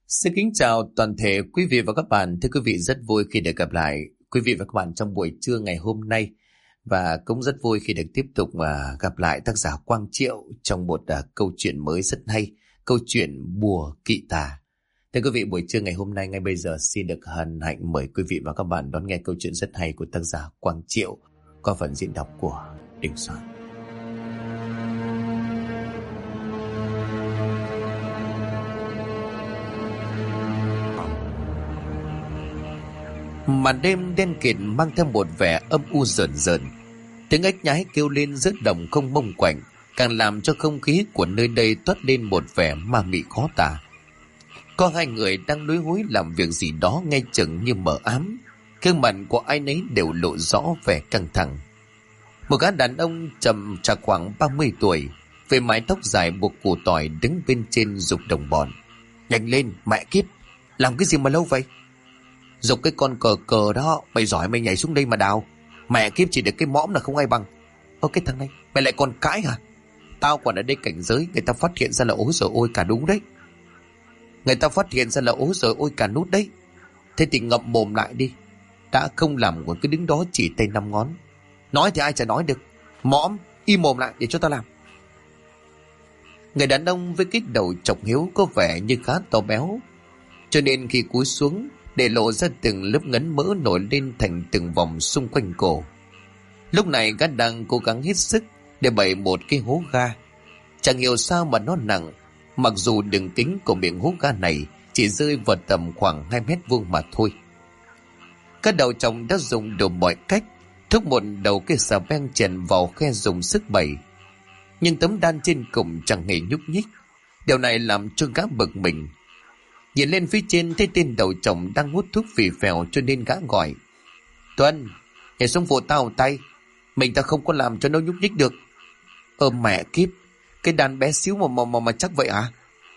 Xin kính chào toàn thể quý vị và các bạn. Thưa quý vị, rất vui khi được gặp lại quý vị và các bạn trong buổi trưa ngày hôm nay. Và cũng rất vui khi được tiếp tục gặp lại tác giả Quang Triệu trong một câu chuyện mới rất hay, câu chuyện Bùa Kỵ Tà. Thưa quý vị, buổi trưa ngày hôm nay ngay bây giờ xin được hân hạnh mời quý vị và các bạn đón nghe câu chuyện rất hay của tác giả Quang Triệu qua phần diễn đọc của Đình Soạn. Màn đêm đen kịt mang theo một vẻ âm u rợn rợn. Tiếng ếch nhái kêu lên giữa đồng không mông quạnh, càng làm cho không khí của nơi đây toát lên một vẻ ma mị khó tả. Có hai người đang lúi húi làm việc gì đó nghe chừng như mờ ám. Gương mặt của ai nấy đều lộ rõ vẻ căng thẳng. Một gã đàn ông trầm trạc khoảng 30 tuổi, với mái tóc dài buộc củ tỏi đứng bên trên giục đồng bọn. Nhanh lên, mẹ kiếp, làm cái gì mà lâu vậy? Giục cái con cờ cờ đó, mày giỏi mày nhảy xuống đây mà đào. Mẹ kiếp, chỉ được cái mõm là không ai bằng. Ơ cái thằng này, mày lại còn cãi hả? Tao còn ở đây cảnh giới, người ta phát hiện ra là ối giời ôi cả đúng đấy. Người ta phát hiện ra là ối giời ôi cả nút đấy. Thế thì ngậm mồm lại đi. Đã không làm còn cứ đứng đó chỉ tay 5 ngón. Nói thì ai chả nói được. Mõm, im mồm lại để cho tao làm. Người đàn ông với cái đầu chọc hiếu có vẻ như khá to béo, cho nên khi cúi xuống để lộ ra từng lớp ngấn mỡ nổi lên thành từng vòng xung quanh cổ. Lúc này gã đang cố gắng hết sức để bày một cái hố ga. Chẳng hiểu sao mà nó nặng, mặc dù đường kính của miệng hố ga này chỉ rơi vào tầm khoảng 2 mét vuông mà thôi. Các đầu chồng đã dùng đủ mọi cách thúc một đầu cây xà beng chèn vào khe dùng sức bày, nhưng tấm đan trên cùng chẳng hề nhúc nhích. Điều này làm cho gã bực mình. Nhìn lên phía trên thấy tên đầu chồng đang hút thuốc phì phèo, cho nên gã gọi: Tuân, nhảy xuống phụ tao một tay. Mình ta không có làm cho nó nhúc nhích được. Mẹ kiếp, cái đàn bé xíu mà chắc vậy hả?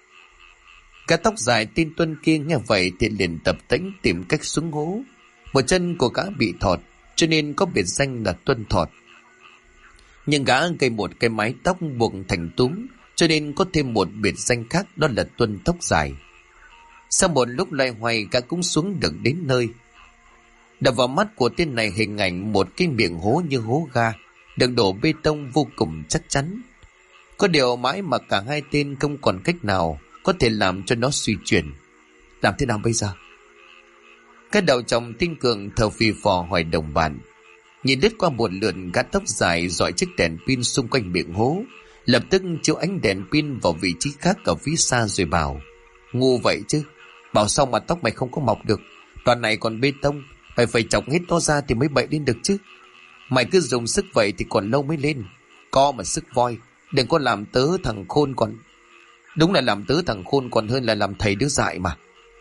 Cái tóc dài tên Tuân kia nghe vậy thì liền tập tễnh tìm cách xuống hố. Một chân của gã bị thọt, cho nên có biệt danh là Tuân Thọt. Nhưng gã gây một cái mái tóc buộc thành túm, cho nên có thêm một biệt danh khác, đó là Tuân Tóc Dài. Sau một lúc loay hoay, gã cũng xuống được đến nơi. Đập vào mắt của tên này hình ảnh một cái miệng hố như hố ga, được đổ bê tông vô cùng chắc chắn. Có điều mãi mà cả hai tên không còn cách nào có thể làm cho nó suy chuyển. Làm thế nào bây giờ? Cái đầu chồng tinh cường thở phì phò hỏi đồng bạn. Nhìn lướt qua một lượt, gã tóc dài dọi chiếc đèn pin xung quanh miệng hố, lập tức chiếu ánh đèn pin vào vị trí khác ở phía xa rồi bảo: Ngu vậy chứ, bảo sao mà tóc mày không có mọc được. Đoạn này còn bê tông, mày phải chọc hết nó ra thì mới bậy lên được chứ. Mày cứ dùng sức vậy thì còn lâu mới lên. Co mà sức voi, đừng có làm tớ thằng khôn còn. Đúng là làm tớ thằng khôn còn hơn là làm thầy đứa dại mà.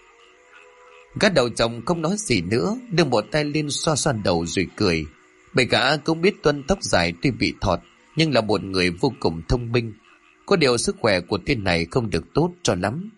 Gã đầu chồng không nói gì nữa, đưa một tay lên xoa xoa đầu rồi cười. Bởi gã cũng biết Tuân Tóc Dài tuy bị thọt nhưng là một người vô cùng thông minh. Có điều sức khỏe của tên này không được tốt cho lắm.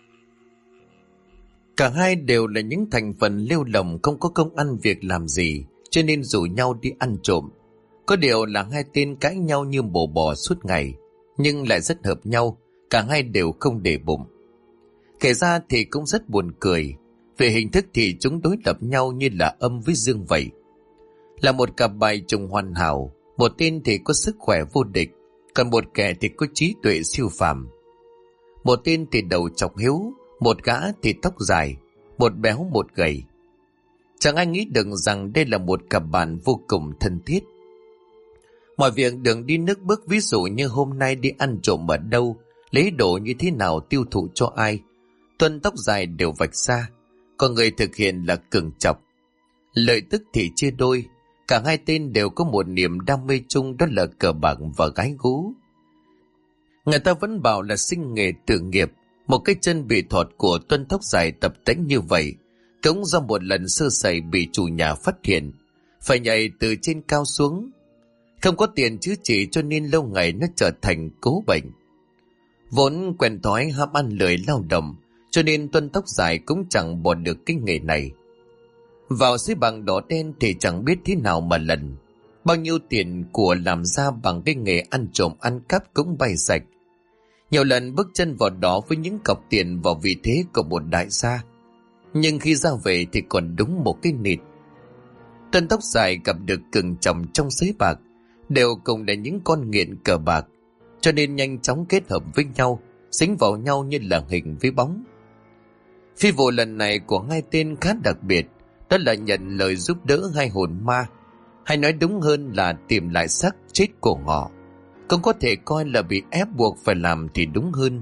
Cả hai đều là những thành phần lêu lồng, không có công ăn việc làm gì, cho nên rủ nhau đi ăn trộm. Có điều là hai tên cãi nhau như bồ bò suốt ngày, nhưng lại rất hợp nhau. Cả hai đều không để bụng. Kể ra thì cũng rất buồn cười. Về hình thức thì chúng đối lập nhau như là âm với dương vậy. Là một cặp bài trùng hoàn hảo. Một tên thì có sức khỏe vô địch, còn một kẻ thì có trí tuệ siêu phàm. Một tên thì đầu chọc hiếu, một gã thì tóc dài, một béo một gầy. Chẳng ai nghĩ được rằng đây là một cặp bạn vô cùng thân thiết. Mọi việc đường đi nước bước, ví dụ như hôm nay đi ăn trộm ở đâu, lấy đồ như thế nào, tiêu thụ cho ai, Tuân Tóc Dài đều vạch ra. Còn người thực hiện là Cường Chọc. Lợi tức thì chia đôi. Cả hai tên đều có một niềm đam mê chung, đó là cờ bạc và gái gú. Người ta vẫn bảo là sinh nghề tự nghiệp. Một cái chân bị thọt của Tuân Tóc Dài tập tễnh như vậy cũng do một lần sơ sẩy bị chủ nhà phát hiện, phải nhảy từ trên cao xuống. Không có tiền chữa trị cho nên lâu ngày nó trở thành cố bệnh. Vốn quen thói ham ăn lười lao động, cho nên Tuân Tóc Dài cũng chẳng bỏ được cái nghề này. Vào dưới bảng đỏ đen thì chẳng biết thế nào mà lần. Bao nhiêu tiền của làm ra bằng cái nghề ăn trộm ăn cắp cũng bay sạch. Nhiều lần bước chân vào đó với những cọc tiền vào vị thế của một đại gia, nhưng khi ra về thì còn đúng một cái nịt. Tân tóc dài gặp được cường chồng trong sới bạc, đều cùng là những con nghiện cờ bạc, cho nên nhanh chóng kết hợp với nhau, dính vào nhau như là hình với bóng. Phi vụ lần này của hai tên khá đặc biệt, đó là nhận lời giúp đỡ hai hồn ma, hay nói đúng hơn là tìm lại xác chết của họ. Cũng có thể coi là bị ép buộc phải làm thì đúng hơn.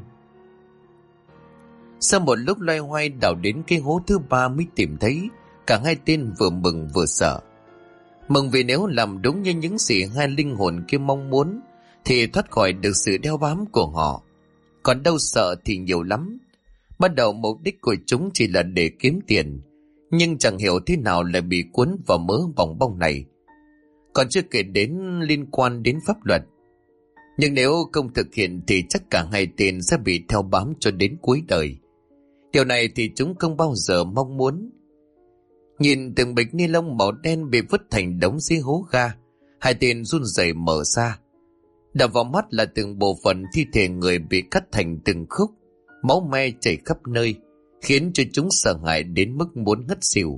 Sau một lúc loay hoay đào đến cái hố thứ ba mới tìm thấy, cả hai tên vừa mừng vừa sợ. Mừng vì nếu làm đúng như những gì hai linh hồn kia mong muốn thì thoát khỏi được sự đeo bám của họ. Còn đâu sợ thì nhiều lắm. Ban đầu mục đích của chúng chỉ là để kiếm tiền, nhưng chẳng hiểu thế nào lại bị cuốn vào mớ bòng bong này. Còn chưa kể đến liên quan đến pháp luật. Nhưng nếu không thực hiện thì chắc cả hai tên sẽ bị theo bám cho đến cuối đời. Điều này thì chúng không bao giờ mong muốn. Nhìn từng bịch ni lông màu đen bị vứt thành đống dưới hố ga, hai tên run rẩy mở ra. Đập vào mắt là từng bộ phận thi thể người bị cắt thành từng khúc, máu me chảy khắp nơi, khiến cho chúng sợ hãi đến mức muốn ngất xỉu.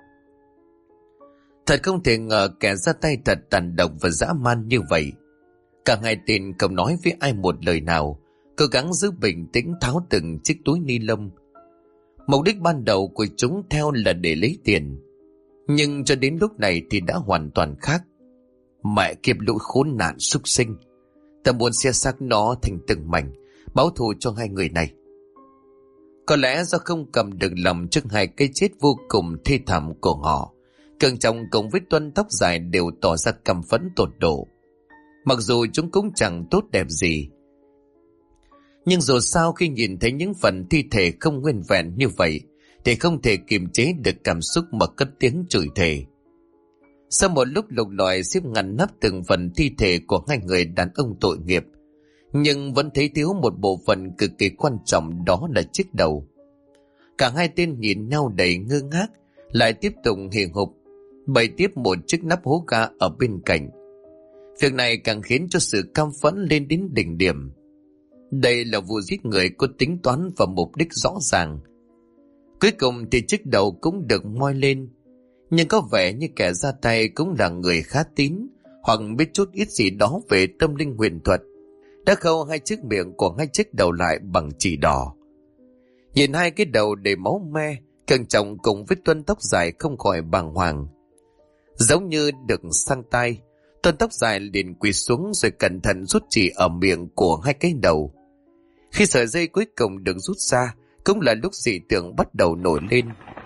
Thật không thể ngờ kẻ ra tay thật tàn độc và dã man như vậy. Cả hai tên không nói với ai một lời nào, cố gắng giữ bình tĩnh tháo từng chiếc túi ni lông. Mục đích ban đầu của chúng theo là để lấy tiền, nhưng cho đến lúc này thì đã hoàn toàn khác. Mẹ kiếp lũ khốn nạn súc sinh, ta muốn xé xác nó thành từng mảnh, báo thù cho hai người này. Có lẽ do không cầm được lòng trước hai cái chết vô cùng thê thảm của họ, Cường Trọng cùng với Tuân tóc dài đều tỏ ra căm phẫn tột độ. Mặc dù chúng cũng chẳng tốt đẹp gì, nhưng dù sao khi nhìn thấy những phần thi thể không nguyên vẹn như vậy thì không thể kiềm chế được cảm xúc mà cất tiếng chửi thề. Sau một lúc lục lọi xếp ngăn nắp từng phần thi thể của hai người đàn ông tội nghiệp, nhưng vẫn thấy thiếu một bộ phận cực kỳ quan trọng, đó là chiếc đầu. Cả hai tên nhìn nhau đầy ngơ ngác, lại tiếp tục hì hục bày tiếp một chiếc nắp hố ga ở bên cạnh. Việc này càng khiến cho sự căm phẫn lên đến đỉnh điểm. Đây là vụ giết người có tính toán và mục đích rõ ràng. Cuối cùng thì chiếc đầu cũng được moi lên, nhưng có vẻ như kẻ ra tay cũng là người khá tín, hoặc biết chút ít gì đó về tâm linh huyền thuật, đã khâu hai chiếc miệng của hai chiếc đầu lại bằng chỉ đỏ. Nhìn hai cái đầu đầy máu me, Cường Trọng cùng với Tuân tóc dài không khỏi bàng hoàng. Giống như được sang tay, Tuân tóc dài liền quỳ xuống rồi cẩn thận rút chỉ ở miệng của hai cái đầu. Khi sợi dây cuối cùng được rút ra, cũng là lúc dị tượng bắt đầu nổi lên.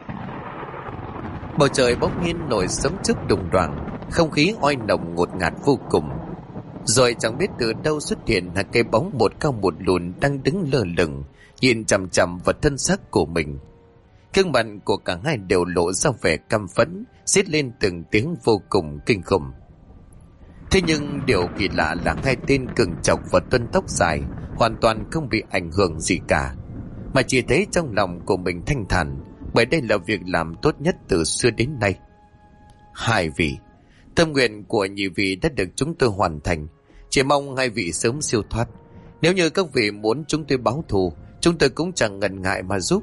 Bầu trời bỗng nhiên nổi sấm chớp đùng đoàng, không khí oi nồng ngột ngạt vô cùng. Rồi chẳng biết từ đâu xuất hiện hai cái bóng một cao một lùn đang đứng lơ lửng, nhìn chằm chằm vào thân xác của mình. Gương mặt của cả hai đều lộ ra vẻ căm phẫn, rít lên từng tiếng vô cùng kinh khủng. Thế nhưng điều kỳ lạ là hai tên Cường Trọng và Tuân tóc dài hoàn toàn không bị ảnh hưởng gì cả, mà chỉ thấy trong lòng của mình thanh thản, bởi đây là việc làm tốt nhất từ xưa đến nay. Hai vị, tâm nguyện của nhị vị đã được chúng tôi hoàn thành, chỉ mong hai vị sớm siêu thoát. Nếu như các vị muốn chúng tôi báo thù, chúng tôi cũng chẳng ngần ngại mà giúp.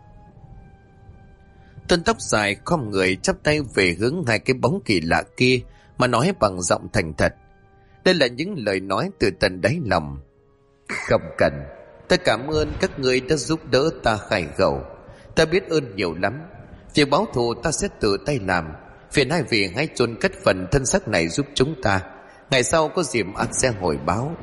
Tuân tóc dài khom người chắp tay về hướng hai cái bóng kỳ lạ kia mà nói bằng giọng thành thật. Đây là những lời nói từ tận đáy lòng. Không cần, ta cảm ơn các ngươi đã giúp đỡ ta khai gầu. Ta biết ơn nhiều lắm. Việc báo thù ta sẽ tự tay làm. Phiền hai vị hãy chôn cất phần thân xác này giúp chúng ta. Ngày sau có dịp ăn sẽ hồi báo.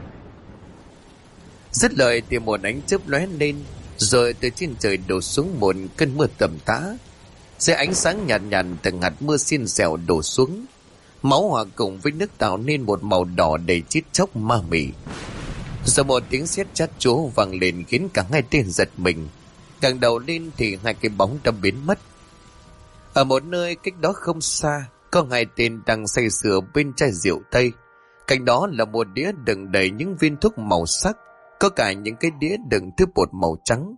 Dứt lời thì một ánh chớp lóe lên, rồi từ trên trời đổ xuống một cơn mưa tầm tã. Dưới ánh sáng nhạt nhạt, từng hạt mưa xiên xẻo đổ xuống. Máu hòa cùng với nước tạo nên một màu đỏ đầy chít chóc ma mị. Rồi một tiếng sét chát chúa vang lên khiến cả hai tên giật mình. Ngẩng đầu lên thì hai cái bóng đã biến mất. Ở một nơi cách đó không xa, có hai tên đang say sưa bên chai rượu Tây. Cạnh đó là một đĩa đựng đầy những viên thuốc màu sắc, có cả những cái đĩa đựng thứ bột màu trắng.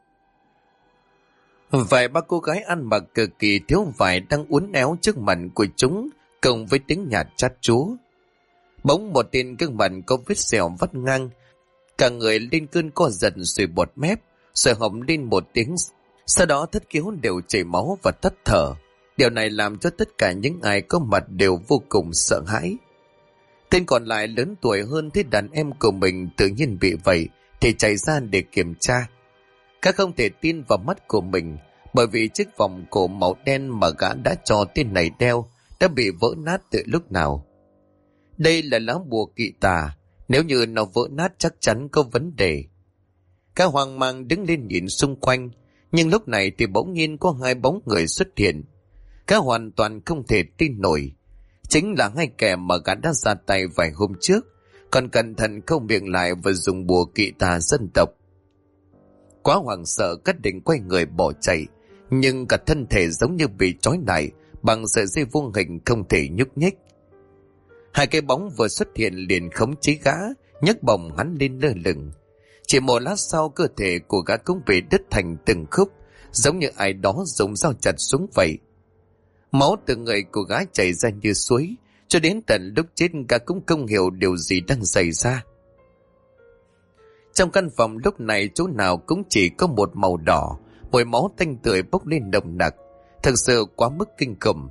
Vài ba cô gái ăn mặc cực kỳ thiếu vải đang uốn éo trước mặt của chúng, cùng với tiếng nhạc chát chúa. Bỗng một tên gương mặt có vết sẹo vắt ngang, Cả người lên cơn co giật sùi bọt mép, rồi hồng lên một tiếng. Sau đó thất khiếu đều chảy máu và tắt thở. Điều này làm cho tất cả những ai có mặt đều vô cùng sợ hãi. Tên còn lại lớn tuổi hơn thấy đàn em của mình tự nhiên bị vậy thì chạy ra để kiểm tra. Các không thể tin vào mắt của mình, bởi vì chiếc vòng cổ màu đen mà gã đã cho tên này đeo đã bị vỡ nát từ lúc nào. Đây là lá bùa kỵ tà, nếu như nó vỡ nát chắc chắn có vấn đề. Các hoang mang đứng lên nhìn xung quanh, nhưng lúc này thì bỗng nhiên có hai bóng người xuất hiện. Các hoàn toàn không thể tin nổi. Chính là hai kẻ mà gã đã ra tay vài hôm trước, còn cẩn thận không miệng lại và dùng bùa kỵ tà dân tộc. Quá hoảng sợ, Cát định quay người bỏ chạy, nhưng cả thân thể giống như bị trói lại bằng sợi dây vuông hình không thể nhúc nhích. Hai cái bóng vừa xuất hiện liền khống chế gã, nhấc bổng hắn lên lơ lửng. Chỉ một lát sau, cơ thể của gã cũng bị đứt thành từng khúc, giống như ai đó dùng dao chặt xuống vậy. Máu từ người của gã chảy ra như suối, cho đến tận lúc chết gã cũng không hiểu điều gì đang xảy ra. Trong căn phòng lúc này chỗ nào cũng chỉ có một màu đỏ, mùi máu tanh tưởi bốc lên nồng nặc, thực sự quá mức kinh khủng.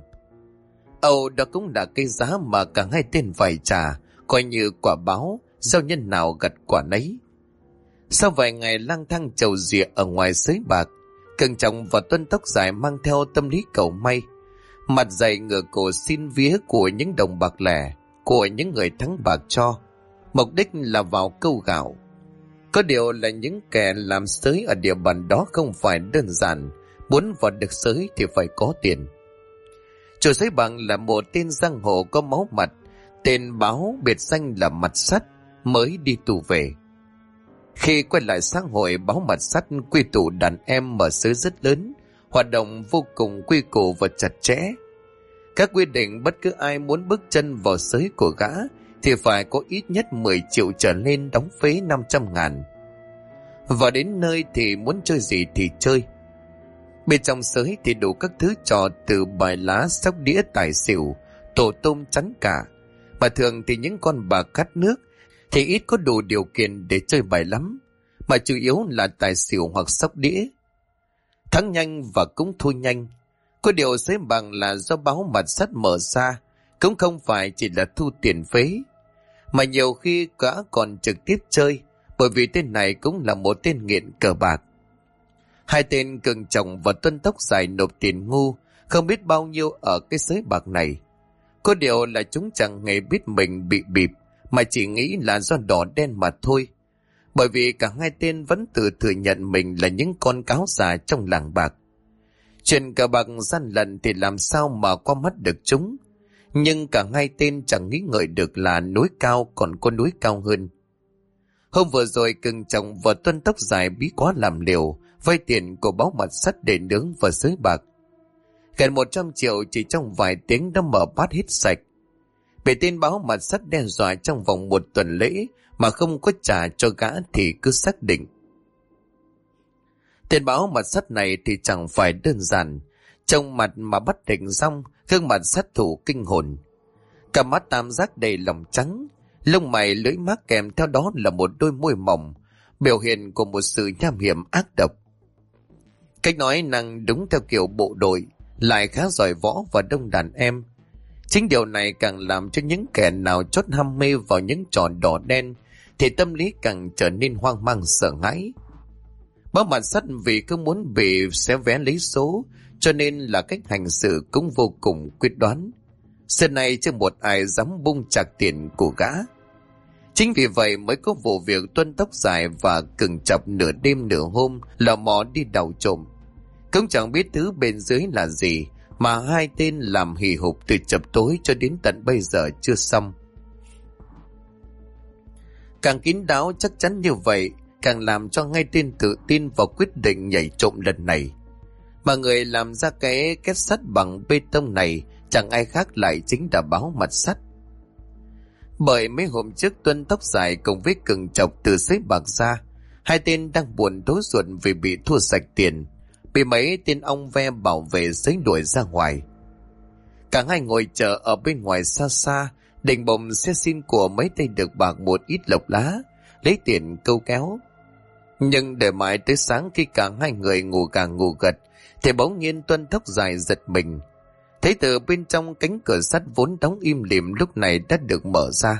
Âu, đó cũng là cái giá mà cả hai tên phải trả, coi như quả báo, sao nhân nào gặt quả nấy. Sau vài ngày lang thang chầu rịa ở ngoài sới bạc, Cường Trọng và Tuân Tóc Dài mang theo tâm lý cầu may, mặt dày ngửa cổ xin vía của những đồng bạc lẻ, của những người thắng bạc cho, mục đích là vào câu gạo. Có điều là những kẻ làm sới ở địa bàn đó không phải đơn giản, muốn vào được sới thì phải có tiền. Chủ sới bạc là một tên giang hồ có máu mặt, tên báo biệt danh là Mặt Sắt, mới đi tù về. Khi quay lại xã hội, báo Mặt Sắt quy tụ đàn em mở sới rất lớn, hoạt động vô cùng quy củ và chặt chẽ. Các quy định bất cứ ai muốn bước chân vào sới của gã thì phải có ít nhất 10 triệu trở lên, đóng phế 500.000. Và đến nơi thì muốn chơi gì thì chơi. Bên trong sới thì đủ các thứ trò từ bài lá, sóc đĩa, tài xỉu, tổ tôm, chắn cả. Mà thường thì những con bà cát nước thì ít có đủ điều kiện để chơi bài lắm, mà chủ yếu là tài xỉu hoặc sóc đĩa. Thắng nhanh và cũng thua nhanh. Có điều sới bạc là do báo Mặt Sắt mở ra, cũng không phải chỉ là thu tiền phế, mà nhiều khi gã còn trực tiếp chơi, bởi vì tên này cũng là một tên nghiện cờ bạc. Hai tên Cường Trọng và Tuân Tóc Dài nộp tiền ngu không biết bao nhiêu ở cái sới bạc này. Có điều là chúng chẳng hề biết mình bị bịp, mà chỉ nghĩ là do đỏ đen mà thôi, bởi vì cả hai tên vẫn tự thừa nhận mình là những con cáo già trong làng bạc. Chuyện cờ bạc gian lận thì làm sao mà qua mắt được chúng, nhưng cả hai tên chẳng nghĩ ngợi được là núi cao còn có núi cao hơn. Hôm vừa rồi Cường Trọng và Tuân Tóc Dài bí quá làm liều, vay tiền của báo Mặt Sắt để nướng vào sới bạc. Gần 100 triệu chỉ trong vài tiếng đã mở bát hết sạch. Bị tên báo Mặt Sắt đe dọa trong vòng 1 tuần lễ mà không có trả cho gã thì cứ xác định. Tên báo Mặt Sắt này thì chẳng phải đơn giản, trông mặt mà bắt định rong, gương mặt sát thủ kinh hồn. Cả mắt tam giác đầy lòng trắng, lông mày lưỡi mác kèm theo đó là một đôi môi mỏng, biểu hiện của một sự nham hiểm ác độc. Cách nói năng đúng theo kiểu bộ đội, lại khá giỏi võ và đông đàn em. Chính điều này càng làm cho những kẻ nào chót ham mê vào những trò đỏ đen thì tâm lý càng trở nên hoang mang sợ hãi. Báo Mặt Sắt vì không muốn bị xé vé lấy số, cho nên là cách hành xử cũng vô cùng quyết đoán. Xưa nay chưa một ai dám bung chạc tiền của gã. Chính vì vậy mới có vụ việc Tuân Tóc Dài và Cường Chập nửa đêm nửa hôm lò mò đi đào trộm. Cũng chẳng biết thứ bên dưới là gì, mà hai tên làm hì hục từ chập tối cho đến tận bây giờ chưa xong. Càng kín đáo chắc chắn như vậy, càng làm cho ngay tên tự tin vào quyết định nhảy trộm lần này. Mà người làm ra cái két sắt bằng bê tông này chẳng ai khác lại chính là báo Mặt Sắt. Bởi mấy hôm trước Tuân Tóc Dài cùng với Cường Chọc từ sới bạc ra, hai tên đang buồn tối ruột vì bị thua sạch tiền, bị mấy tên ong ve bảo vệ sới đuổi ra ngoài. Cả hai ngồi chờ ở bên ngoài xa xa, định bụng sẽ xin của mấy tay được bạc một ít lộc lá, lấy tiền câu kéo. Nhưng để mãi tới sáng khi cả hai người ngủ gà ngủ gật thì bỗng nhiên Tuân Tóc Dài giật mình. Thấy từ bên trong cánh cửa sắt vốn đóng im lìm lúc này đã được mở ra.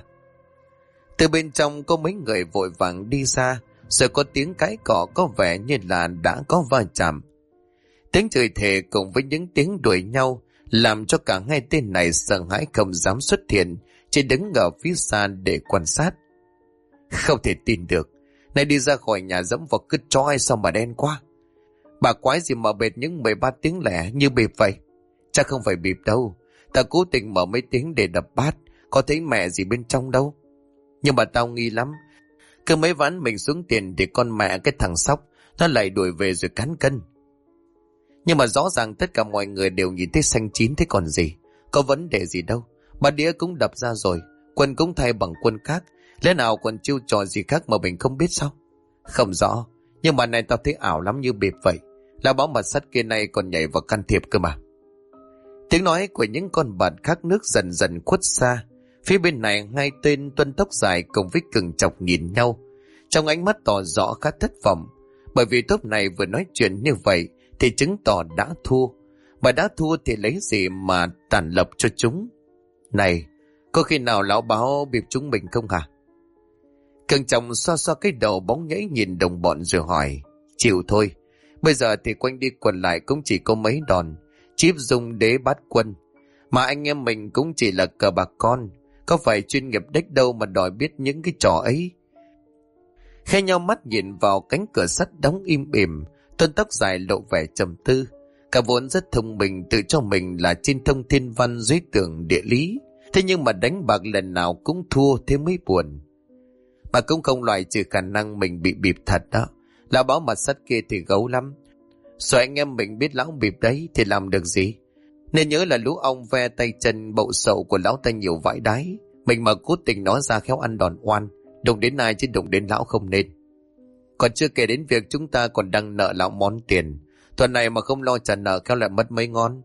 Từ bên trong có mấy người vội vàng đi ra, rồi có tiếng cãi cọ có vẻ như là đã có va chạm. Tiếng chửi thề cùng với những tiếng đuổi nhau làm cho cả hai tên này sợ hãi không dám xuất hiện, chỉ đứng ở phía xa để quan sát. Không thể tin được, này đi ra khỏi nhà dẫm vào cứt chó ai sao mà đen quá. Bà quái gì mà bệt những 13 tiếng lẻ như bịp vậy? Chắc không phải bịp đâu, ta cố tình mở mấy tiếng để đập bát, có thấy mẹ gì bên trong đâu. Nhưng mà tao nghi lắm, cứ mấy ván mình xuống tiền thì con mẹ cái thằng Sóc nó lại đuổi về rồi cán cân. Nhưng mà rõ ràng tất cả mọi người đều nhìn thấy xanh chín thế còn gì, có vấn đề gì đâu. Bà đĩa cũng đập ra rồi, quân cũng thay bằng quân khác, lẽ nào còn chiêu trò gì khác mà mình không biết sao? Không rõ, nhưng mà này tao thấy ảo lắm như bịp vậy. Là báo mật sắt kia này còn nhảy vào can thiệp cơ mà. Tiếng nói của những con bạt khát nước dần dần khuất xa. Phía bên này hai tên Tuân Tóc Dài cùng với Cừng Chọc nhìn nhau, trong ánh mắt tỏ rõ khá thất vọng. Bởi vì tốp này vừa nói chuyện như vậy thì chứng tỏ đã thua. Mà đã thua thì lấy gì mà tàn lập cho chúng? Này, có khi nào lão báo bịp chúng mình không hả? Cừng Chọc xoa xoa cái đầu bóng nhảy nhìn đồng bọn rồi hỏi. Chịu thôi, bây giờ thì quanh đi quẩn lại cũng chỉ có mấy đòn, chíp dùng đế bát quân. Mà anh em mình cũng chỉ là cờ bạc con, có phải chuyên nghiệp đếch đâu mà đòi biết những cái trò ấy. Khe nhau mắt nhìn vào cánh cửa sắt đóng im ỉm, Tuân Tóc Dài lộ vẻ trầm tư. Cả vốn rất thông minh, tự cho mình là trên thông thiên văn dưới tường địa lý, thế nhưng mà đánh bạc lần nào cũng thua, thế mới buồn. Mà cũng không loại trừ khả năng mình bị bịp thật đó. Lão báo mặt sắt kia thì gấu lắm, rồi anh em mình biết lão bịp đấy thì làm được gì. Nên nhớ là lũ ong ve tay chân bậu sậu của lão ta nhiều vãi đái, mình mà cố tình nó ra khéo ăn đòn oan, đụng đến ai chứ đụng đến lão không nên. Còn chưa kể đến việc chúng ta còn đang nợ lão món tiền, tuần này mà không lo trả nợ khéo lại mất mấy ngon.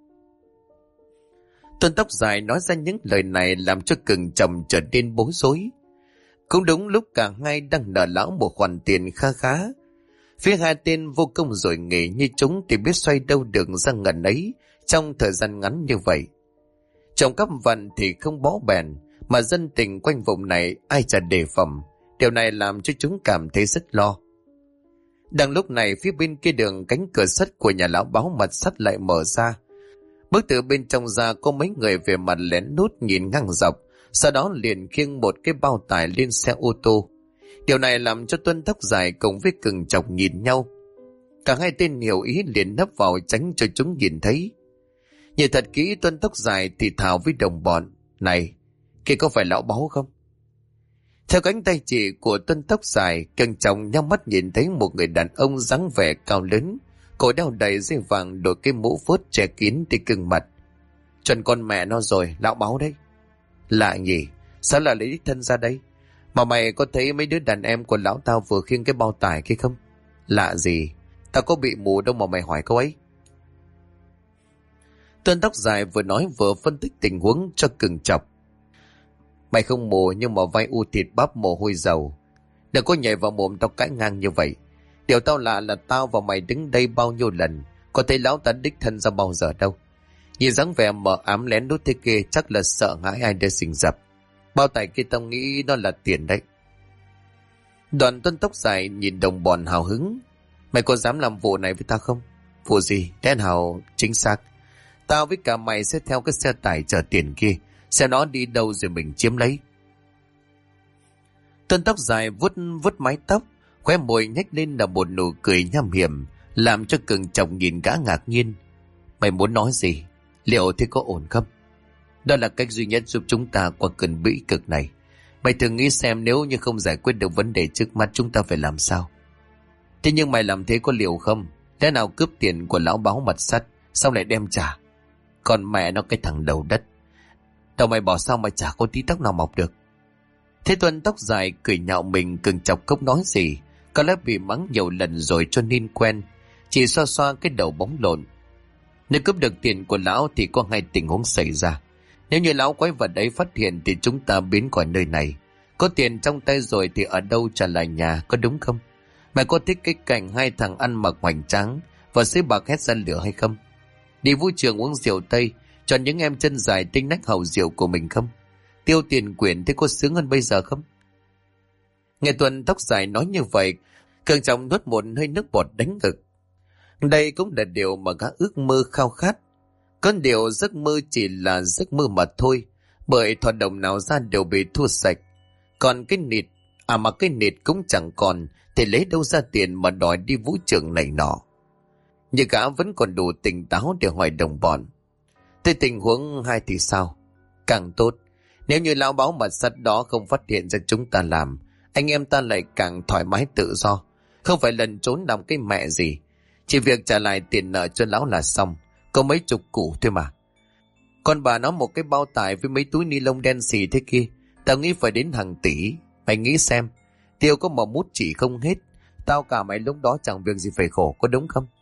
Tuân Tóc Dài nói ra những lời này làm cho Cừng Chồng trở nên bối rối. Cũng đúng lúc cả hai đang nợ lão một khoản tiền kha khá. Phía hai tên vô công rồi nghề như chúng thì biết xoay đâu được ra ngần ấy trong thời gian ngắn như vậy. Trong cắp vận thì không bó bèn, mà dân tình quanh vùng này ai chả đề phòng. Điều này làm cho chúng cảm thấy rất lo. Đang lúc này phía bên kia đường, cánh cửa sắt của nhà lão báo mặt sắt lại mở ra. Bước từ bên trong ra có mấy người về mặt lén lút nhìn ngang dọc, sau đó liền khiêng một cái bao tải lên xe ô tô. Điều này làm cho Tuân Tóc Dài cùng với Cừng Chọc nhìn nhau. Cả hai tên hiểu ý liền nấp vào tránh cho chúng nhìn thấy. Nhìn thật kỹ, Tuân Tóc Dài thì thào với đồng bọn. Này, kia có phải lão báo không? Theo cánh tay chỉ của Tuân Tóc Dài, Cừng Chọc nhắm mắt nhìn thấy một người đàn ông dáng vẻ cao lớn, cổ đeo đầy dây vàng, đội cái mũ phớt che kín thì cưng mặt. Chuẩn con mẹ nó rồi, lão báo đấy. Lạ nhỉ, sao lại lấy đích thân ra đây? Mà mày có thấy mấy đứa đàn em của lão tao vừa khiêng cái bao tải kia không? Lạ gì, tao có bị mù đâu mà mày hỏi câu ấy. Tuân Tóc Dài vừa nói vừa phân tích tình huống cho Cừng Chọc. Mày không mù nhưng mà vai u thịt bắp mồ hôi dầu. Đừng có nhảy vào mồm tao cãi ngang như vậy. Điều tao lạ là tao và mày đứng đây bao nhiêu lần, có thấy lão ta đích thân ra bao giờ đâu. Nhìn dáng vẻ mờ ám lén lút thế kia chắc là sợ hãi ai để rình rập. Bao tải kia tao nghĩ nó là tiền đấy. Đoàn Tuân Tóc Dài nhìn đồng bọn hào hứng. Mày có dám làm vụ này với tao không? Vụ gì? Đen hào chính xác. Tao với cả mày sẽ theo cái xe tải chở tiền kia, xem nó đi đâu rồi mình chiếm lấy. Tuân Tóc Dài vuốt mái tóc, khóe môi nhếch lên là một nụ cười nham hiểm, làm cho Cừng Chọc nhìn gã ngạc nhiên. Mày muốn nói gì? Liệu thế có ổn không? Đó là cách duy nhất giúp chúng ta qua cơn bĩ cực này. Mày thử nghĩ xem nếu như không giải quyết được vấn đề trước mắt chúng ta phải làm sao? Thế nhưng mày làm thế có liệu không? Lẽ nào cướp tiền của lão báo mặt sắt xong lại đem trả? Còn mẹ nó cái thằng đầu đất. Đầu mày bỏ sao mà chả có tí tóc nào mọc được. Thế Tuân Tóc Dài cười nhạo mình. Cừng Chọc không nói gì, có lẽ bị mắng nhiều lần rồi cho nên quen, chỉ xoa xoa cái đầu bóng lộn. Nếu cướp được tiền của lão thì có hai tình huống xảy ra. Nếu như lão quái vật ấy phát hiện thì chúng ta biến khỏi nơi này, Có tiền trong tay rồi thì ở đâu trả lại nhà, có đúng không? Mày có thích cái cảnh hai thằng ăn mặc hoành tráng và xới bạc hét ra lửa hay không? Đi vũ trường uống rượu Tây, chọn những em chân dài tinh nách hầu rượu của mình không? Tiêu tiền quyền thế có sướng hơn bây giờ không? Nghe Tuấn tóc dài nói như vậy, Cường Trọng nuốt một hơi nước bọt đánh ngực. Đây cũng là điều mà gã ước mơ khao khát. Có điều giấc mơ chỉ là giấc mơ mà thôi, bởi thỏa đồng nào ra đều bị thua sạch. Còn cái nịt, mà cái nịt cũng chẳng còn, thì lấy đâu ra tiền mà đòi đi vũ trường này nọ. Nhưng gã vẫn còn đủ tỉnh táo để hỏi đồng bọn. Thế tình huống hai thì sao? Càng tốt. Nếu như lão báo mặt sắt đó không phát hiện ra chúng ta làm, anh em ta lại càng thoải mái tự do, không phải lần trốn làm cái mẹ gì. Chỉ việc trả lại tiền nợ cho lão là xong, có mấy chục củ thôi mà. Còn bà nó một cái bao tải với mấy túi ni lông đen xì thế kia, tao nghĩ phải đến hàng tỷ. Mày nghĩ xem, tiêu có mà mút chỉ không hết, tao cả mày lúc đó chẳng việc gì phải khổ, có đúng không?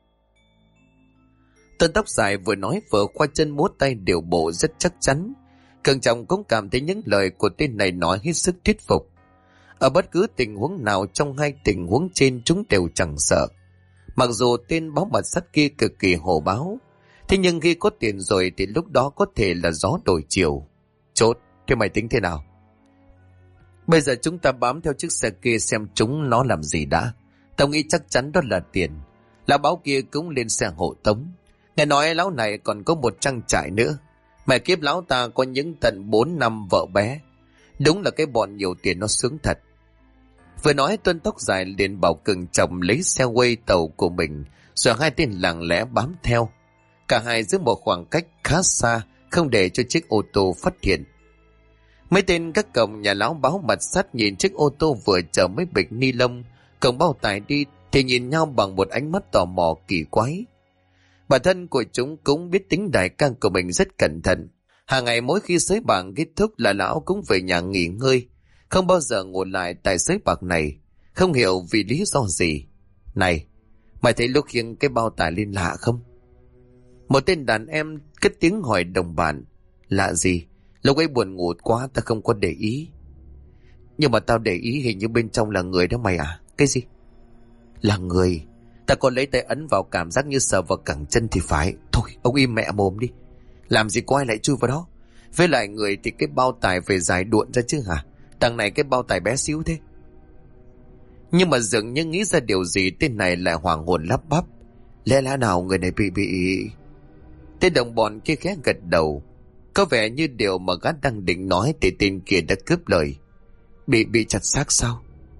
Tên tóc dài vừa nói vừa khoa chân múa tay điều bộ rất chắc chắn. Cường Trọng cũng cảm thấy những lời của tên này nói hết sức thuyết phục. Ở bất cứ tình huống nào trong hai tình huống trên chúng đều chẳng sợ. Mặc dù tên báo mặt sắt kia cực kỳ hồ báo, thế nhưng khi có tiền rồi thì lúc đó có thể là gió đổi chiều. Chốt, thế mày tính thế nào? Bây giờ chúng ta bám theo chiếc xe kia xem chúng nó làm gì đã. Tao nghĩ chắc chắn đó là tiền. Lão báo kia cũng lên xe hộ tống. Nghe nói lão này còn có một trang trại nữa. Mẹ kiếp lão ta có những tận 4 năm vợ bé. Đúng là cái bọn nhiều tiền nó sướng thật. Vừa nói Tuân tóc dài liền bảo Cường Trọng lấy xe quay tàu của mình, rồi hai tên lặng lẽ bám theo. Cả hai giữ một khoảng cách khá xa, không để cho chiếc ô tô phát hiện. Mấy tên các cổng nhà lão báo mặt sắt nhìn chiếc ô tô vừa chở mấy bịch ni lông cổng bao tải đi thì nhìn nhau bằng một ánh mắt tò mò kỳ quái. Bản thân của chúng cũng biết tính đại ca của mình rất cẩn thận. Hàng ngày mỗi khi sới bạc kết thúc là lão cũng về nhà nghỉ ngơi, không bao giờ ngồi lại tại sới bạc này, không hiểu vì lý do gì. Này, mày thấy lúc khiêng cái bao tải lên lạ không? Một tên đàn em cất tiếng hỏi đồng bạn. Lạ gì? Lúc ấy buồn ngủ quá ta không có để ý. Nhưng mà tao để ý hình như bên trong là người đó mày à? Cái gì? Là người. Ta còn lấy tay ấn vào cảm giác như sờ vào cẳng chân thì phải. Thôi ông im mẹ mồm đi. Làm gì có ai lại chui vào đó? Với lại người thì cái bao tải về dài đuộn ra chứ hả? Đằng này cái bao tải bé xíu thế. Nhưng mà dường như nghĩ ra điều gì, tên này lại hoảng hồn lắp bắp. Lẽ lẽ nào người này bị... Tên đồng bọn kia khẽ gật đầu. Có vẻ như điều mà gã đang định nói thì tên kia đã cướp lời. Bị chặt xác sao?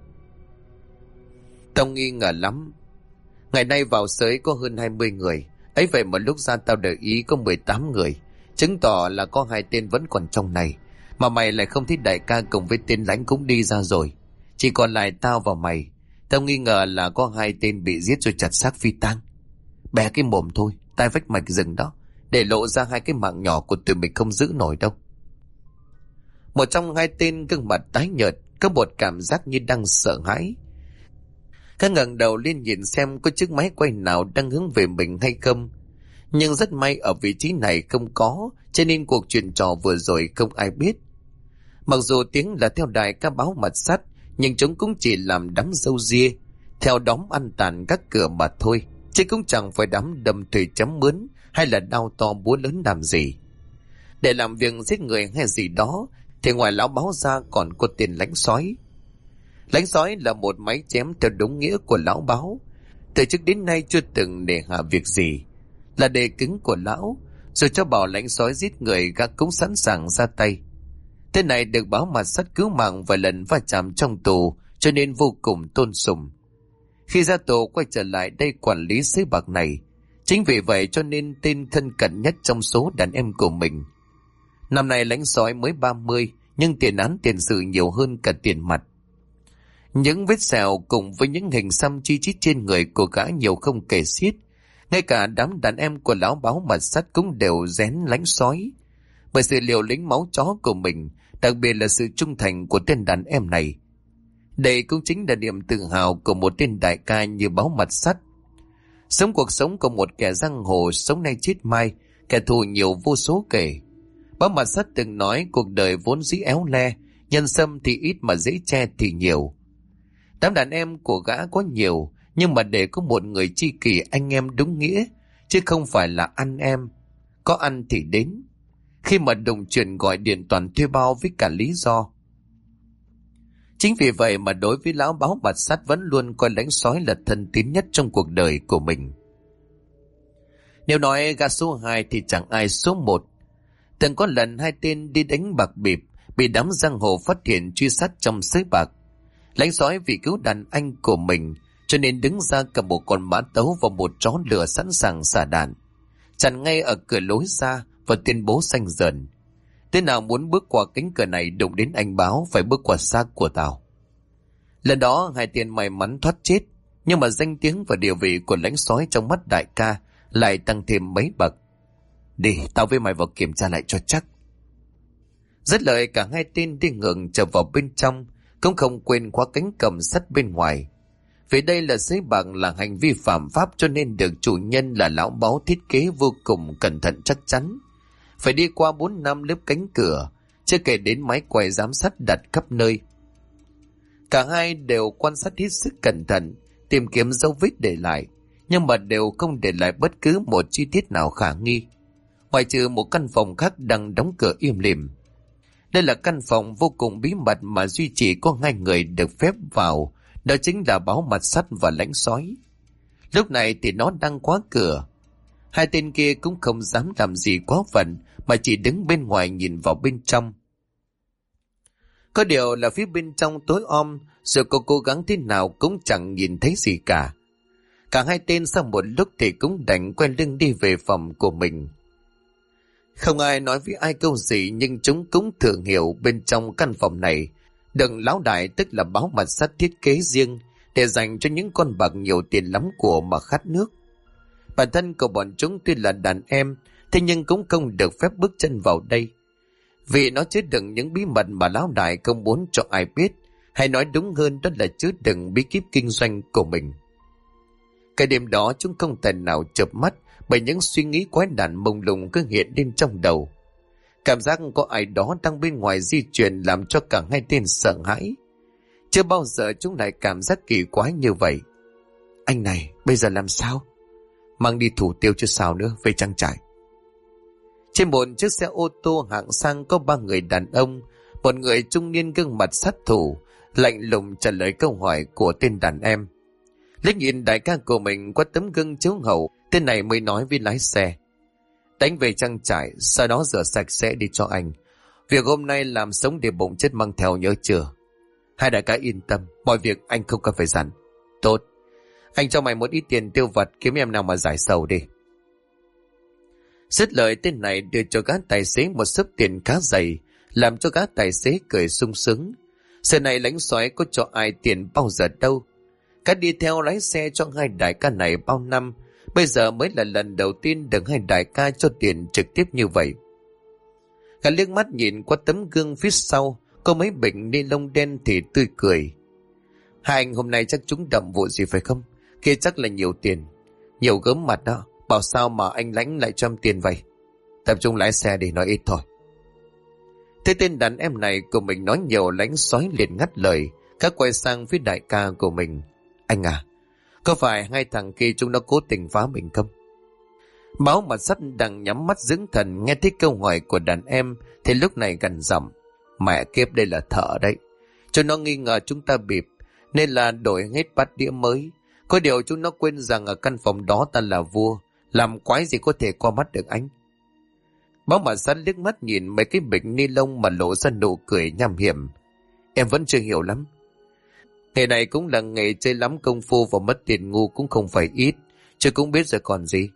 Tao nghi ngờ lắm. Ngày nay vào sới có hơn 20 người. Ấy vậy mà lúc ra tao để ý có 18 người. Chứng tỏ là có 2 tên vẫn còn trong này. Mà mày lại không thích đại ca cùng với tên lãnh cũng đi ra rồi. Chỉ còn lại tao và mày. Tao nghi ngờ là có 2 tên bị giết rồi chặt xác phi tang. Bè cái mồm thôi, tai vách mạch rừng đó, để lộ ra 2 cái mạng nhỏ của tụi mình không giữ nổi đâu. Một trong 2 tên gương mặt tái nhợt, có một cảm giác như đang sợ hãi. Các ngẩng đầu lên nhìn xem có chiếc máy quay nào đang hướng về mình hay không. Nhưng rất may ở vị trí này không có, cho nên cuộc chuyện trò vừa rồi không ai biết. Mặc dù tiếng là theo đài ca báo mặt sắt, nhưng chúng cũng chỉ làm đám râu ria, theo đóm ăn tàn các cửa mà thôi, chứ cũng chẳng phải đám đầm thủy chấm mướn hay là đao to búa lớn làm gì. Để làm việc giết người hay gì đó, thì ngoài lão báo ra còn có tiền lãnh sói. Lãnh sói là một máy chém theo đúng nghĩa của lão báo. Từ trước đến nay chưa từng để hạ việc gì, là đề cứng của lão, rồi cho bảo lãnh sói giết người gã cũng sẵn sàng ra tay. Thế này được báo mặt sắt cứu mạng vài lần va chạm trong tù, cho nên vô cùng tôn sùng. Khi ra tù quay trở lại đây quản lý sới bạc này, chính vì vậy cho nên tên thân cận nhất trong số đàn em của mình. Năm nay lãnh sói mới 30, nhưng tiền án tiền sự nhiều hơn cả tiền mặt. Những vết sẹo cùng với những hình xăm chi chít trên người của gã nhiều không kể xiết. Ngay cả đám đàn em của lão báo mặt sắt cũng đều rén lãnh sói. Bởi sự liều lĩnh máu chó của mình, đặc biệt là sự trung thành của tên đàn em này. Đây cũng chính là niềm tự hào của một tên đại ca như báo mặt sắt. Sống cuộc sống của một kẻ giang hồ, sống nay chết mai, kẻ thù nhiều vô số kể. Báo mặt sắt từng nói cuộc đời vốn dĩ éo le, nhân sâm thì ít mà dễ tre thì nhiều. Đám đàn em của gã có nhiều, nhưng mà để có một người tri kỷ anh em đúng nghĩa, chứ không phải là ăn em. Có ăn thì đến. Khi mà đồng chuyện gọi điện toàn thuê bao với cả lý do. Chính vì vậy mà đối với lão báo mặt sắt vẫn luôn coi lãnh sói là thân tín nhất trong cuộc đời của mình. Nếu nói gã số 2 thì chẳng ai số 1. Từng có lần hai tên đi đánh bạc bịp, bị đám giang hồ phát hiện truy sát trong sới bạc. Lãnh sói vì cứu đàn anh của mình cho nên đứng ra cầm một con mã tấu và một chó lửa sẵn sàng xả đạn, chặn ngay ở cửa lối ra và tuyên bố xanh dần: tên nào muốn bước qua cánh cửa này đụng đến anh báo phải bước qua xác của tao. Lần đó hai tên may mắn thoát chết, nhưng mà danh tiếng và địa vị của lãnh sói trong mắt đại ca lại tăng thêm mấy bậc. Đi, tao với mày vào kiểm tra lại cho chắc. Dứt lời cả hai tên đi ngược trở vào bên trong, cũng không quên khóa cánh cầm sắt bên ngoài. Vì đây là sới bạc, là hành vi phạm pháp, cho nên được chủ nhân là lão báo thiết kế vô cùng cẩn thận chắc chắn. Phải đi qua 4 năm lớp cánh cửa, chưa kể đến máy quay giám sát đặt khắp nơi. Cả hai đều quan sát hết sức cẩn thận, tìm kiếm dấu vết để lại, nhưng mà đều không để lại bất cứ một chi tiết nào khả nghi, ngoại trừ một căn phòng khác đang đóng cửa im lìm. Đây là căn phòng vô cùng bí mật mà duy chỉ có 2 người được phép vào, đó chính là báo mặt sắt và lãnh sói. Lúc này thì nó đang khóa cửa. Hai tên kia cũng không dám làm gì quá phận, mà chỉ đứng bên ngoài nhìn vào bên trong. Có điều là phía bên trong tối om, dù có cố gắng thế nào cũng chẳng nhìn thấy gì cả. Cả hai tên sau một lúc thì cũng đành quay lưng đi về phòng của mình. Không ai nói với ai câu gì, nhưng chúng cũng thường hiểu bên trong căn phòng này đừng lão đại, tức là báo mặt sắt, thiết kế riêng để dành cho những con bạc nhiều tiền lắm của mà khát nước. Bản thân của bọn chúng tuy là đàn em, thế nhưng cũng không được phép bước chân vào đây, vì nó chứa đựng những bí mật mà lão đại không muốn cho ai biết, hay nói đúng hơn đó là chứa đựng bí kíp kinh doanh của mình. Cái đêm đó chúng không thể nào chợp mắt, bởi những suy nghĩ quái đản mông lung cứ hiện lên trong đầu. Cảm giác có ai đó đang bên ngoài di chuyển làm cho cả hai tên sợ hãi. Chưa bao giờ chúng lại cảm giác kỳ quái như vậy. Anh này, bây giờ làm sao? Mang đi thủ tiêu chứ sao nữa, về trang trại. Trên một chiếc xe ô tô hạng sang có 3 người đàn ông, một người trung niên gương mặt sát thủ, lạnh lùng trả lời câu hỏi của tên đàn em. Liếc nhìn đại ca của mình qua tấm gương chiếu hậu, tên này mới nói với lái xe: đánh về trang trại, sau đó rửa sạch sẽ đi cho anh. Việc hôm nay làm sống để bụng chết mang theo, nhớ chưa? Hai đại ca yên tâm, mọi việc anh không cần phải dặn. Tốt, anh cho mày một ít tiền tiêu vặt, kiếm em nào mà giải sầu đi. Dứt lời, tên này đưa cho gã tài xế một xấp tiền khá dày, làm cho gã tài xế cười sung sướng. Giờ này lãnh sói có cho ai tiền bao giờ đâu. Gã đi theo lái xe cho hai đại ca này bao năm, bây giờ mới là lần đầu tiên được hai đại ca cho tiền trực tiếp như vậy. Gã liếc mắt nhìn qua tấm gương phía sau, có mấy bình ni lông đen thì tươi cười. Hai anh hôm nay chắc trúng đậm vụ gì phải không? Kia chắc là nhiều tiền, nhiều gớm mặt đó. Bảo sao mà anh lãnh lại cho em tiền vậy? Tập trung lái xe đi, nói ít thôi. Thế tên đàn em này của mình nói nhiều, lãnh sói liền ngắt lời. Các quay sang phía đại ca của mình: anh à, có phải hai thằng kia chúng nó cố tình phá mình không? Báo mặt sắt đang nhắm mắt dưỡng thần, nghe thấy câu hỏi của đàn em thì lúc này gần giọng: mẹ kiếp, đây là thợ đấy. Chúng nó nghi ngờ chúng ta bịp, nên là đổi hết bát đĩa mới. Có điều chúng nó quên rằng ở căn phòng đó ta là vua, làm quái gì có thể qua mắt được anh. Báo mặt sắt liếc mắt nhìn mấy cái bịch ni lông mà lộ ra nụ cười nham hiểm. Em vẫn chưa hiểu lắm. Nghề này cũng là nghề chơi lắm công phu và mất tiền ngu cũng không phải ít, chứ cũng biết rồi còn gì.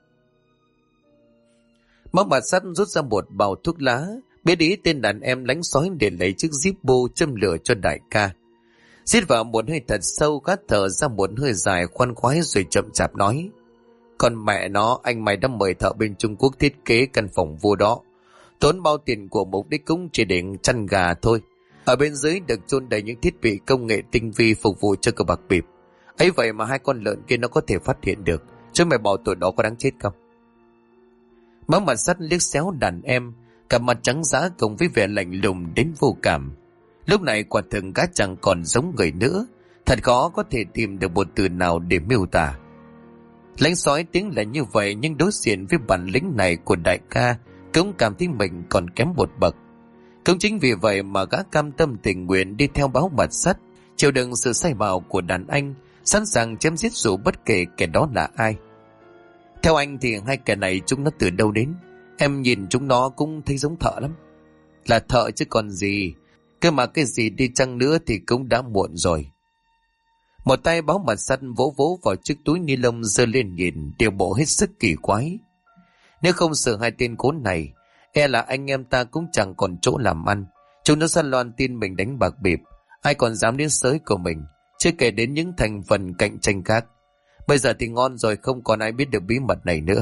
Báo mặt sắt rút ra một bao thuốc lá, biết ý tên đàn em lãnh sói để lấy chiếc Zippo châm lửa cho đại ca. Xít vào một hơi thật sâu, gắt thở ra một hơi dài khoan khoái rồi chậm chạp nói: còn mẹ nó, anh mày đã mời thợ bên Trung Quốc thiết kế căn phòng vua đó, tốn bao tiền của mục đích cũng chỉ để chăn gà thôi. Ở bên dưới được chôn đầy những thiết bị công nghệ tinh vi phục vụ cho cờ bạc bịp. Ấy vậy mà hai con lợn kia nó có thể phát hiện được, chứ mày bảo tụi đó có đáng chết không? Má mặt sắt liếc xéo đàn em, cả mặt trắng dã cùng với vẻ lạnh lùng đến vô cảm. Lúc này quả thực gã chẳng còn giống người nữa. Thật khó có thể tìm được một từ nào để miêu tả. Lãnh sói tiếng là như vậy, nhưng đối diện với bản lĩnh này của đại ca, cũng cảm thấy mình còn kém một bậc. Cũng chính vì vậy mà gã cam tâm tình nguyện đi theo Báo Mặt Sắt, chịu đựng sự sai bảo của đàn anh, sẵn sàng chém giết dù bất kể kẻ đó là ai. Theo anh thì hai kẻ này chúng nó từ đâu đến? Em nhìn chúng nó cũng thấy giống thợ lắm. Là thợ chứ còn gì. Cơ mà cái gì đi chăng nữa thì cũng đã muộn rồi. Một tay Báo Mặt Sắt vỗ vỗ vào chiếc túi ni lông, giơ lên nhìn, điều bộ hết sức kỳ quái. Nếu không sợ hai tên khốn này, e là anh em ta cũng chẳng còn chỗ làm ăn. Chúng nó săn loan tin mình đánh bạc bịp, ai còn dám đến sới của mình, chưa kể đến những thành phần cạnh tranh khác. Bây giờ thì ngon rồi, không còn ai biết được bí mật này nữa.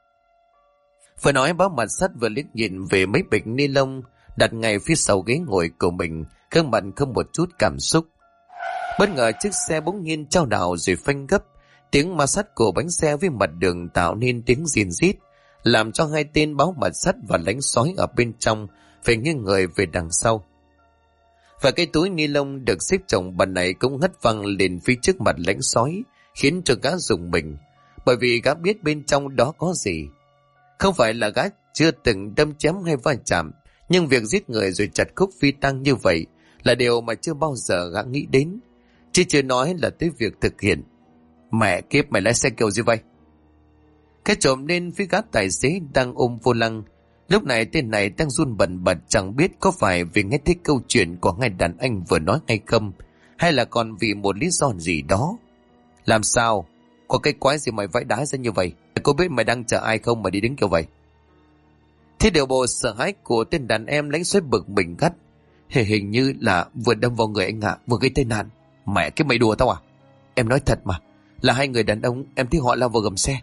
Vừa nói, Báo Mặt Sắt vừa liếc nhìn về mấy bịch ni lông đặt ngay phía sau ghế ngồi của mình, gương mặt không một chút cảm xúc. Bất ngờ chiếc xe bỗng nhiên chao đảo rồi phanh gấp, tiếng ma sát của bánh xe với mặt đường tạo nên tiếng rìn rít, làm cho hai tên Báo Mặt Sắt và Lãnh Sói ở bên trong phải nghiêng người về đằng sau. Và cái túi ni lông được xếp chồng bàn này cũng hất văng lên phía trước mặt Lãnh Sói, khiến cho gã rùng mình, bởi vì gã biết bên trong đó có gì. Không phải là gã chưa từng đâm chém hay va chạm, nhưng việc giết người rồi chặt khúc phi tang như vậy là điều mà chưa bao giờ gã nghĩ đến, chứ chưa nói là tới việc thực hiện. Mẹ kiếp, mày lái xe kiểu gì vậy? Cái trộm lên phía gã tài xế đang ôm vô lăng. Lúc này tên này đang run bần bật, chẳng biết có phải vì nghe thấy câu chuyện của hai đàn anh vừa nói hay không, hay là còn vì một lý do gì đó. Làm sao? Có cái quái gì mày vãi đái ra như vậy? Cô biết mày đang chờ ai không mà đi đứng kiểu vậy? Thế điều bộ sợ hãi của tên đàn em Lãnh Sói bực mình gắt. Hình như là vừa đâm vào người anh ạ, vừa gây tai nạn. Mẹ cái mày đùa tao à? Em nói thật mà, là hai người đàn ông, em thấy họ lao vào gầm xe.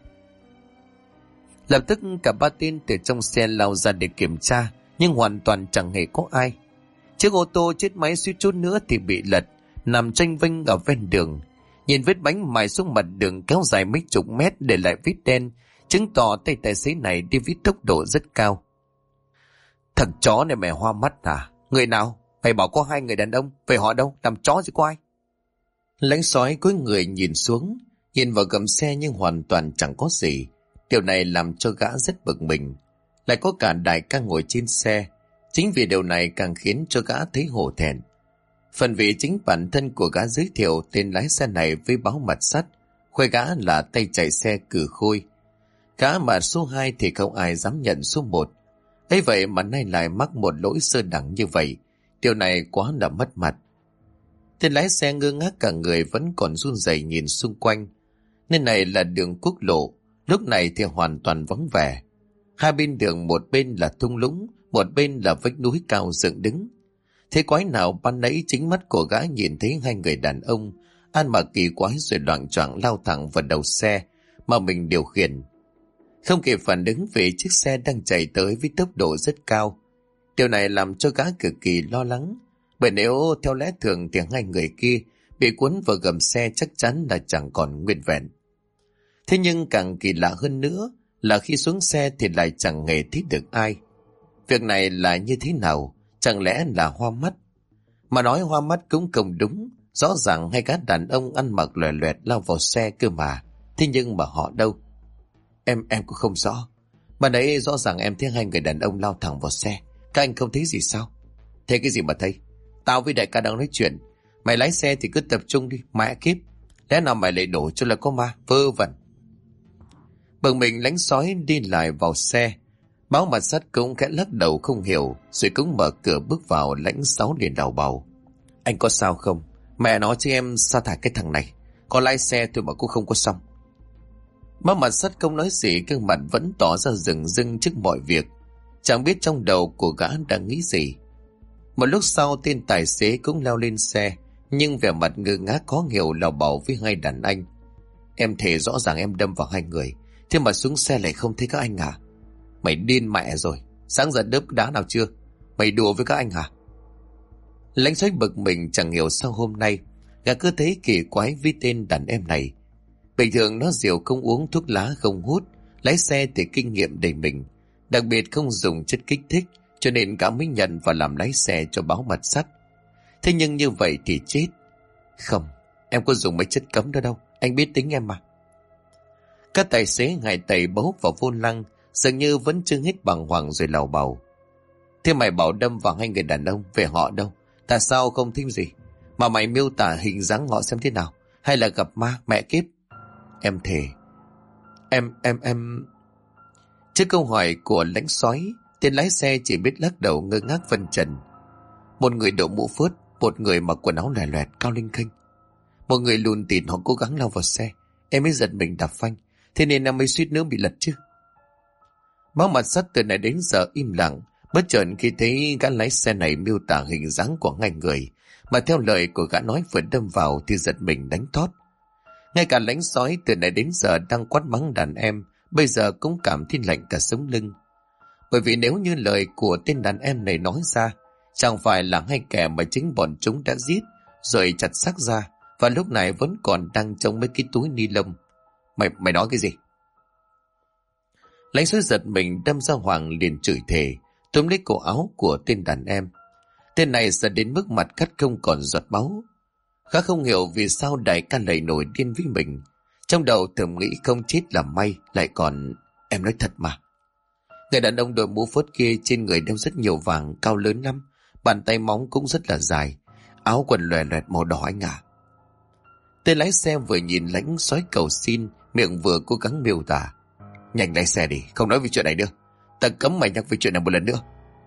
Lập tức cả ba tên từ trong xe lao ra để kiểm tra, nhưng hoàn toàn chẳng hề có ai. Chiếc ô tô chết máy suýt chút nữa thì bị lật, nằm tranh vênh ở ven đường. Nhìn vết bánh mài xuống mặt đường kéo dài mấy chục mét để lại vết đen, chứng tỏ tay tài xế này đi với tốc độ rất cao. Thằng chó này mày hoa mắt à? Người nào? Mày bảo có hai người đàn ông, vậy họ đâu? Làm chó gì có ai? Lãnh Sói cúi người nhìn xuống, nhìn vào gầm xe nhưng hoàn toàn chẳng có gì. Điều này làm cho gã rất bực mình. Lại có cả đại ca ngồi trên xe. Chính vì điều này càng khiến cho gã thấy hổ thẹn. Phần vì chính bản thân của gã giới thiệu tên lái xe này với Báo Mặt Sắt, khoe gã là tay chạy xe cử khôi. Gã mà số 2 thì không ai dám nhận số 1. Ấy vậy mà nay lại mắc một lỗi sơ đẳng như vậy. Điều này quá là mất mặt. Tên lái xe ngơ ngác cả người, vẫn còn run rẩy nhìn xung quanh. Nơi này là đường quốc lộ, lúc này thì hoàn toàn vắng vẻ. Hai bên đường, một bên là thung lũng, một bên là vách núi cao dựng đứng. Thế quái nào ban nãy chính mắt của gã nhìn thấy hai người đàn ông ăn mặc kỳ quái rồi loạng choạng lao thẳng vào đầu xe mà mình điều khiển. Không kịp phản ứng vì chiếc xe đang chạy tới với tốc độ rất cao. Điều này làm cho gã cực kỳ lo lắng, bởi nếu theo lẽ thường thì hai người kia bị cuốn vào gầm xe chắc chắn là chẳng còn nguyên vẹn. Thế nhưng càng kỳ lạ hơn nữa là khi xuống xe thì lại chẳng hề thấy được ai. Việc này là như thế nào? Chẳng lẽ là hoa mắt? Mà nói hoa mắt cũng không đúng. Rõ ràng hai gã đàn ông ăn mặc loè loẹt lao vào xe cơ mà. Thế nhưng mà họ đâu? Em cũng không rõ. Mà nãy rõ ràng em thấy hai người đàn ông lao thẳng vào xe. Các anh không thấy gì sao? Thế cái gì mà thấy? Tao với đại ca đang nói chuyện. Mày lái xe thì cứ tập trung đi. Mẹ kiếp, lẽ nào mày lại đổ cho là có ma? Vơ vẩn. Bực mình, Lãnh Sói đi lại vào xe. Báo Mặt Sắt cũng khẽ lắc đầu không hiểu, rồi cũng mở cửa bước vào. Lãnh Sáu liền đào bào. Anh có sao không? Mẹ nói cho em sa thải cái thằng này. Có lái xe thôi mà cũng không có xong. Báo Mặt Sắt không nói gì, gương mặt vẫn tỏ ra rừng rưng trước mọi việc. Chẳng biết trong đầu của gã đang nghĩ gì. Một lúc sau tên tài xế cũng leo lên xe, nhưng vẻ mặt ngơ ngác khó hiểu lào bảo với hai đàn anh. Em thề rõ ràng em đâm vào hai người, thế mà xuống xe lại không thấy các anh à? Mày điên mẹ rồi, sáng giờ đớp đá nào chưa? Mày đùa với các anh à? Lãnh Sói bực mình chẳng hiểu sao hôm nay gã cứ thấy kỳ quái với tên đàn em này. Bình thường nó rượu không uống, thuốc lá không hút, lái xe thì kinh nghiệm đầy mình, đặc biệt không dùng chất kích thích, cho nên gã mới nhận và làm lái xe cho Báo Mặt Sắt. Thế nhưng như vậy thì chết. Không, em có dùng mấy chất cấm đó đâu, anh biết tính em mà. Các tài xế ngại tẩy bấu vào vô lăng, dường như vẫn chưa hết bàng hoàng rồi lào bào. Thế mày bảo đâm vào hai người đàn ông, về họ đâu? Tại sao không thích gì? Mà mày miêu tả hình dáng họ xem thế nào? Hay là gặp ma, mẹ kiếp? Em thề. Em... Trước câu hỏi của lãnh soái, tên lái xe chỉ biết lắc đầu ngơ ngác phân trần. Một người đội mũ phớt, một người mặc quần áo lòe loẹt cao linh khênh. Một người lùn tịn, họ cố gắng lao vào xe. Em mới giật mình đạp phanh, thế nên em mới suýt nữa bị lật chứ. Báo mặt sắt từ nãy đến giờ im lặng, bất chợt khi thấy gã lái xe này miêu tả hình dáng của hai người mà theo lời của gã nói vừa đâm vào thì giật mình đánh thót. Ngay cả lãnh sói từ nãy đến giờ đang quát mắng đàn em bây giờ cũng cảm thấy lạnh cả sống lưng. Bởi vì nếu như lời của tên đàn em này nói ra, chẳng phải là hai kẻ mà chính bọn chúng đã giết rồi chặt xác ra, và lúc này vẫn còn đang trong mấy cái túi ni lông. Mày nói cái gì? Lãnh sói giật mình đâm ra Hoàng liền chửi thề, túm lấy cổ áo của tên đàn em. Tên này sợ đến mức mặt cắt không còn giọt máu. Gã không hiểu vì sao đại ca lại nổi điên với mình. Trong đầu thầm nghĩ không chết là may, lại còn... Em nói thật mà. Người đàn ông đội mũ phớt kia trên người đeo rất nhiều vàng, cao lớn lắm, bàn tay móng cũng rất là dài, áo quần lòe loẹt màu đỏ anh à. Tên lái xe vừa nhìn lãnh sói cầu xin, miệng vừa cố gắng miêu tả. Nhanh lái xe đi, không nói về chuyện này nữa. Ta cấm mày nhắc về chuyện này một lần nữa.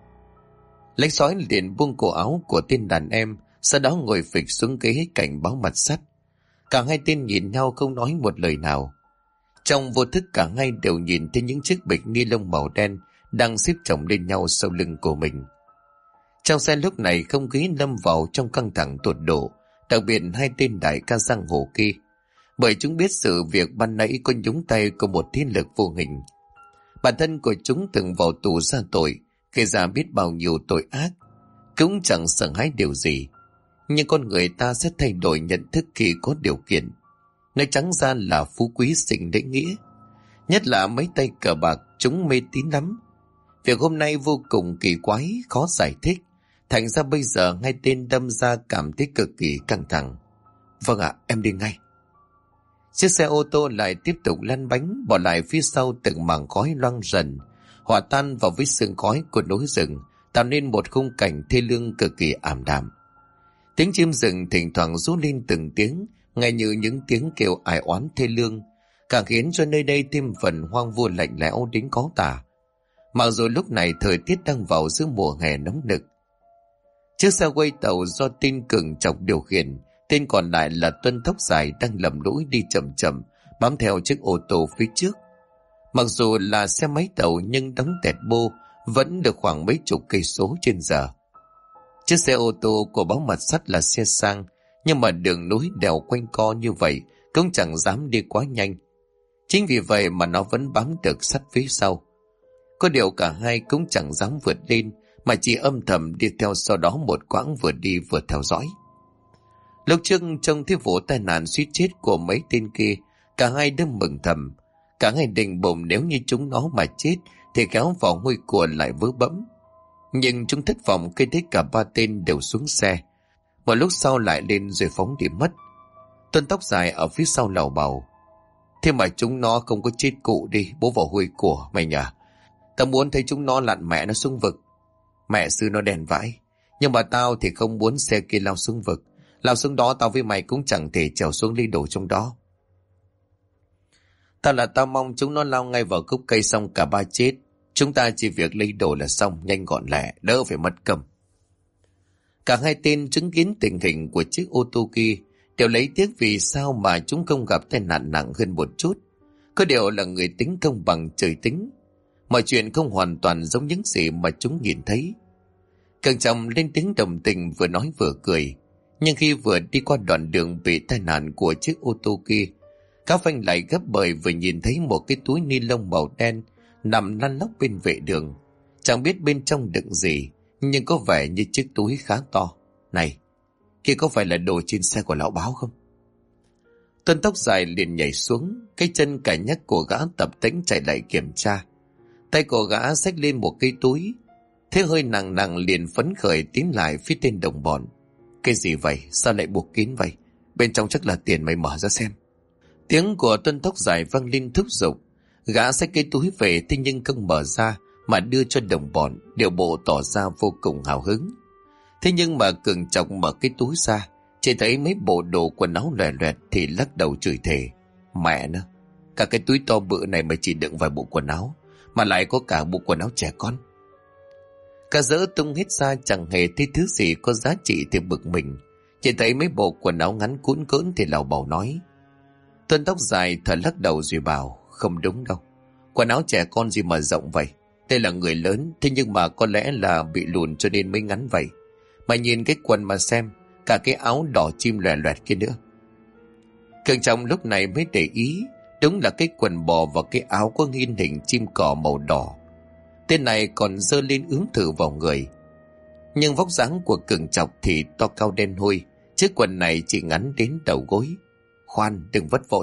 Lãnh sói liền buông cổ áo của tên đàn em, sau đó ngồi phịch xuống ghế cạnh báo mặt sắt. Cả hai tên nhìn nhau không nói một lời nào. Trong vô thức cả hai đều nhìn thấy những chiếc bịch ni lông màu đen đang xếp chồng lên nhau sau lưng của mình. Trong xe lúc này không khí lâm vào trong căng thẳng tột độ, đặc biệt hai tên đại ca giang hồ kia, bởi chúng biết sự việc ban nãy có nhúng tay của một thiên lực vô hình. Bản thân của chúng từng vào tù ra tội, gây ra biết bao nhiêu tội ác, cũng chẳng sợ hãi điều gì. Nhưng con người ta sẽ thay đổi nhận thức khi có điều kiện. Nói trắng ra là phú quý sinh lễ nghĩa. Nhất là mấy tay cờ bạc, chúng mê tín lắm. Việc hôm nay vô cùng kỳ quái, khó giải thích. Thành ra bây giờ hai tên đâm ra cảm thấy cực kỳ căng thẳng. Vâng ạ, em đi ngay. Chiếc xe ô tô lại tiếp tục lăn bánh, bỏ lại phía sau từng mảng khói loang dần, hòa tan vào với sương khói của núi rừng, tạo nên một khung cảnh thê lương cực kỳ ảm đạm. Tiếng chim rừng thỉnh thoảng rú lên từng tiếng, ngay như những tiếng kêu ai oán thê lương, càng khiến cho nơi đây thêm phần hoang vu lạnh lẽo đến khó tả. Mặc dù lúc này thời tiết đang vào giữa mùa hè nóng nực. Chiếc xe quay tàu do tên Cường Chọc điều khiển, tên còn lại là Tuân Tóc Dài đang lầm lũi đi chậm chậm, bám theo chiếc ô tô phía trước. Mặc dù là xe máy tàu nhưng đóng tẹt bô vẫn được khoảng mấy chục cây số trên giờ. Chiếc xe ô tô của báo mặt sắt là xe sang, nhưng mà đường núi đèo quanh co như vậy cũng chẳng dám đi quá nhanh. Chính vì vậy mà nó vẫn bám được sát phía sau. Có điều cả hai cũng chẳng dám vượt lên, mà chỉ âm thầm đi theo sau đó một quãng, vừa đi vừa theo dõi. Lúc trước trông thấy vụ tai nạn suýt chết của mấy tên kia, cả hai đều mừng thầm. Cả hai định bụng nếu như chúng nó mà chết thì kéo vào hôi của lại vớ bẫm. Nhưng chúng thất vọng khi thấy cả ba tên đều xuống xe. Một lúc sau lại lên rồi phóng đi mất. Tuân Tóc Dài ở phía sau lầu bầu. Thế mà chúng nó không có chết cụ đi, bố vào hôi của mày nhỉ? Tao muốn thấy chúng nó lặn mẹ nó xuống vực. Mẹ sư nó đèn vãi. Nhưng mà tao thì không muốn xe kia lao xuống vực. Lao xuống đó tao với mày cũng chẳng thể trèo xuống lấy đồ trong đó. Tao mong chúng nó lao ngay vào gốc cây xong cả ba chết. Chúng ta chỉ việc lấy đồ là xong, nhanh gọn lẹ, đỡ phải mất công. Cả hai tên chứng kiến tình hình của chiếc ô tô kia đều lấy tiếc vì sao mà chúng không gặp tai nạn nặng hơn một chút. Có điều là người tính công bằng trời tính. Mọi chuyện không hoàn toàn giống những gì mà chúng nhìn thấy. Cường Trọng lên tiếng đồng tình, vừa nói vừa cười. Nhưng khi vừa đi qua đoạn đường bị tai nạn của chiếc ô tô kia, Cá Phanh lại gấp bởi vừa nhìn thấy một cái túi ni lông màu đen nằm lăn lóc bên vệ đường. Chẳng biết bên trong đựng gì, nhưng có vẻ như chiếc túi khá to. Này, kia có phải là đồ trên xe của lão báo không? Tuân Tóc Dài liền nhảy xuống, cái chân cài nhắc của gã tập tễnh chạy lại kiểm tra. Tay của gã xách lên một cái túi, thế hơi nặng nặng liền phấn khởi tiến lại phía tên đồng bọn. Cái gì vậy? Sao lại buộc kín vậy? Bên trong chắc là tiền, mày mở ra xem. Tiếng của Tuân tóc dài vang lên thúc giục. Gã xách cái túi về, thế nhưng không mở ra mà đưa cho đồng bọn, điệu bộ tỏ ra vô cùng hào hứng. Thế nhưng mà Cường chọc mở cái túi ra, chỉ thấy mấy bộ đồ quần áo loè loẹt thì lắc đầu chửi thề. Mẹ nó, cả cái túi to bự này mà chỉ đựng vài bộ quần áo, mà lại có cả bộ quần áo trẻ con. Cả dỡ tung hết ra, chẳng hề thấy thứ gì có giá trị thì bực mình. Chỉ thấy mấy bộ quần áo ngắn cũn cỡn thì lào bào nói. Tuân tóc dài thở lắc đầu rồi bảo, không đúng đâu. Quần áo trẻ con gì mà rộng vậy? Đây là người lớn, thế nhưng mà có lẽ là bị lùn cho nên mới ngắn vậy. Mà nhìn cái quần mà xem, cả cái áo đỏ chim loè loẹt kia nữa. Cường Trọng lúc này mới để ý, đúng là cái quần bò và cái áo có in hình chim cỏ màu đỏ. Tên này còn giơ lên ướm thử vào người. Nhưng vóc dáng của Cường Trọng thì to cao đen hôi, chiếc quần này chỉ ngắn đến đầu gối. Khoan, đừng vất vội.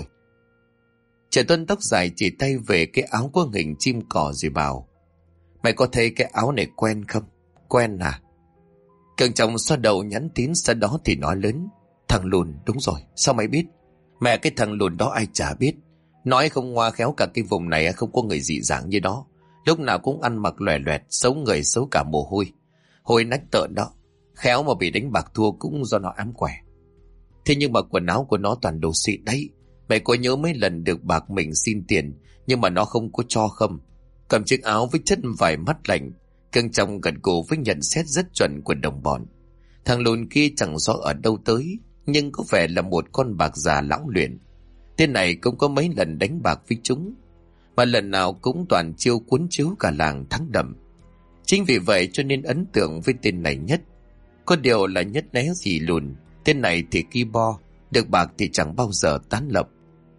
Trẻ Tuân tóc dài chỉ tay về cái áo có hình chim cỏ rồi bảo, mày có thấy cái áo này quen không? Quen à? Cường Trọng xoa đầu nhắn tín, sau đó thì nói lớn, thằng lùn, đúng rồi, sao mày biết? Mẹ, cái thằng lùn đó ai chả biết. Nói không ngoa khéo cả cái vùng này không có người dị dạng như nó. Lúc nào cũng ăn mặc loè loẹt, xấu người xấu cả mồ hôi. Hôi nách tợn đó. Khéo mà bị đánh bạc thua cũng do nó ám quẻ. Thế nhưng mà quần áo của nó toàn đồ xịn đấy. Mày có nhớ mấy lần được bạc mình xin tiền, nhưng mà nó không có cho không? Cầm chiếc áo với chất vải mắt lạnh. Cường Trọng gật gù với nhận xét rất chuẩn của đồng bọn. Thằng lùn kia chẳng rõ ở đâu tới, nhưng có vẻ là một con bạc già lão luyện. Tên này cũng có mấy lần đánh bạc với chúng, mà lần nào cũng toàn chiêu cuốn chiếu cả làng thắng đậm. Chính vì vậy cho nên ấn tượng với tên này nhất. Có điều là nhất né gì lùn, tên này thì ki bo, được bạc thì chẳng bao giờ tán lập.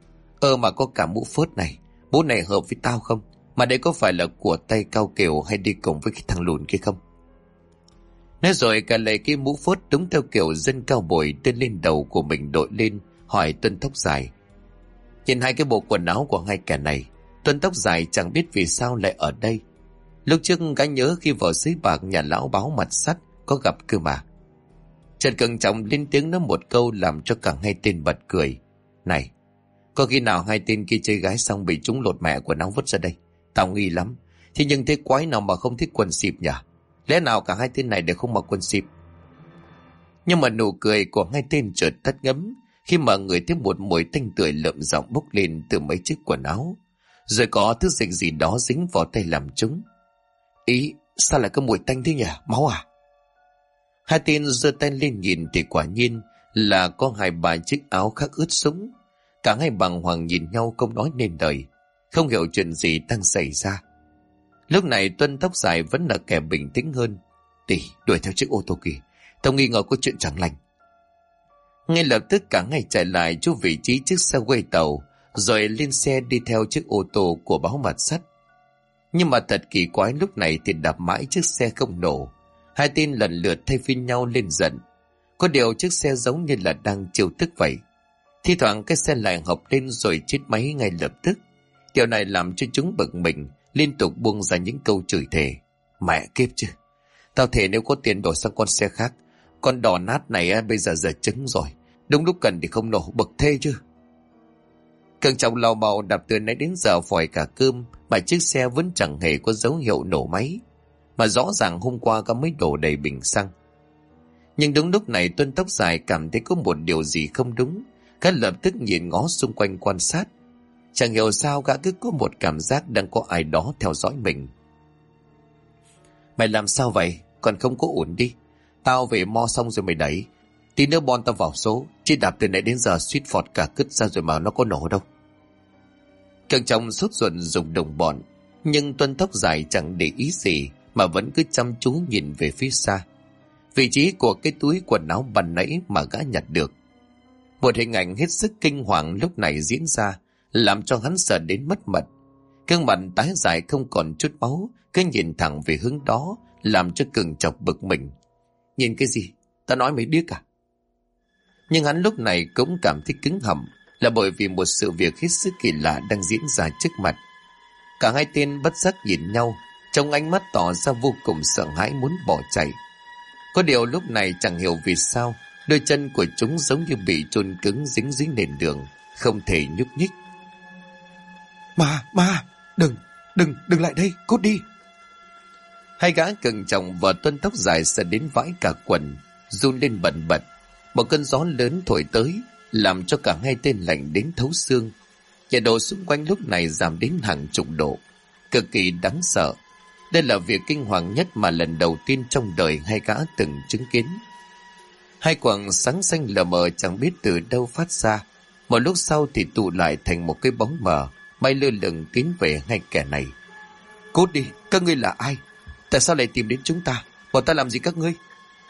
Mà có cả mũ phớt này, mũ này hợp với tao không? Mà đây có phải là của tay Cao Kiều hay đi cùng với cái thằng lùn kia không? Nói rồi cả lấy cái mũ phớt đúng theo kiểu dân cao bồi đưa lên đầu của mình đội lên, hỏi Tuân tóc dài. Nhìn hai cái bộ quần áo của hai kẻ này, Tuân tóc dài chẳng biết vì sao lại ở đây. Lúc trước gã nhớ khi vào sới bạc nhà lão báo mặt sắt có gặp cơ mà. Trần Cường Trọng lên tiếng nói một câu làm cho cả hai tên bật cười. Này, có khi nào hai tên kia chơi gái xong bị chúng lột mẹ quần áo vứt ra đây? Tao nghi lắm. Thế nhưng thế quái nào mà không thích quần xịp nhỉ? Lẽ nào cả hai tên này đều không mặc quần xịp? Nhưng mà nụ cười của hai tên chợt tắt ngấm khi mà người thấy một mùi tanh tưởi lợm giọng bốc lên từ mấy chiếc quần áo, rồi có thứ dịch gì đó dính vào tay làm chúng. Ý, sao lại có mùi tanh thế nhỉ? Máu à? Hai tên giơ tay lên nhìn thì quả nhiên là có hai ba chiếc áo khác ướt sũng. Cả hai bàng hoàng nhìn nhau không nói nên lời, không hiểu chuyện gì đang xảy ra. Lúc này Tuân tóc dài vẫn là kẻ bình tĩnh hơn. Tỷ, đuổi theo chiếc ô tô kia, tao nghi ngờ có chuyện chẳng lành. Ngay lập tức cả hai chạy lại chỗ vị trí chiếc xe quay tàu, rồi lên xe đi theo chiếc ô tô của báo mặt sắt. Nhưng mà thật kỳ quái, lúc này thì đạp mãi chiếc xe không nổ. Hai tên lần lượt thay phiên nhau lên giận. Có điều chiếc xe giống như là đang chiêu tức vậy. Thi thoảng cái xe lại hộc lên rồi chết máy ngay lập tức. Điều này làm cho chúng bực mình, liên tục buông ra những câu chửi thề. Mẹ kiếp chứ, tao thề nếu có tiền đổi sang con xe khác. Con đỏ nát này bây giờ giờ trứng rồi, đúng lúc cần thì không nổ, bực thê chứ. Cường Trọng lào bào đạp từ nãy đến giờ phòi cả cơm, mà chiếc xe vẫn chẳng hề có dấu hiệu nổ máy, mà rõ ràng hôm qua có mới đổ đầy bình xăng. Nhưng đúng lúc này Tuân tóc dài cảm thấy có một điều gì không đúng. Gã lập tức nhìn ngó xung quanh quan sát. Chẳng hiểu sao gã cứ có một cảm giác đang có ai đó theo dõi mình. Mày làm sao vậy? Còn không có ổn đi. Tao về mo xong rồi mày đẩy. Tí nữa bon tao vào số. Chứ đạp từ nãy đến giờ suýt phọt cả cứt ra rồi mà nó có nổ đâu. Cường Trọng sốt ruột dùng đồng bọn. Nhưng Tuân tóc dài chẳng để ý gì, mà vẫn cứ chăm chú nhìn về phía xa, vị trí của cái túi quần áo ban nãy mà gã nhặt được. Một hình ảnh hết sức kinh hoàng lúc này diễn ra, làm cho hắn sợ đến mất mật. Gương mặt tái dài không còn chút máu, cứ nhìn thẳng về hướng đó, làm cho Cường Trọng bực mình. Nhìn cái gì? Ta nói mày điếc à? Nhưng hắn lúc này cũng cảm thấy cứng họng, là bởi vì một sự việc hết sức kỳ lạ đang diễn ra trước mặt. Cả hai tên bất giác nhìn nhau, trong ánh mắt tỏ ra vô cùng sợ hãi muốn bỏ chạy. Có điều lúc này chẳng hiểu vì sao Đôi chân của chúng giống như bị chôn cứng dính dính nền đường, không thể nhúc nhích. Ma, đừng lại đây, cút đi. Hai gã cẩn trọng và Tuân tóc dài sợ đến vãi cả quần, run lên bần bật. Một cơn gió lớn thổi tới, làm cho cả hai tên lạnh đến thấu xương. Nhiệt độ xung quanh lúc này giảm đến hàng chục độ, cực kỳ đáng sợ. Đây là việc kinh hoàng nhất mà lần đầu tiên trong đời hai gã từng chứng kiến. Hai quầng sáng xanh lờ mờ chẳng biết từ đâu phát ra. Một lúc sau thì tụ lại thành một cái bóng mờ, bay lơ lửng tiến về hai kẻ này. Cút đi, các ngươi là ai? Tại sao lại tìm đến chúng ta? Bọn ta làm gì các ngươi?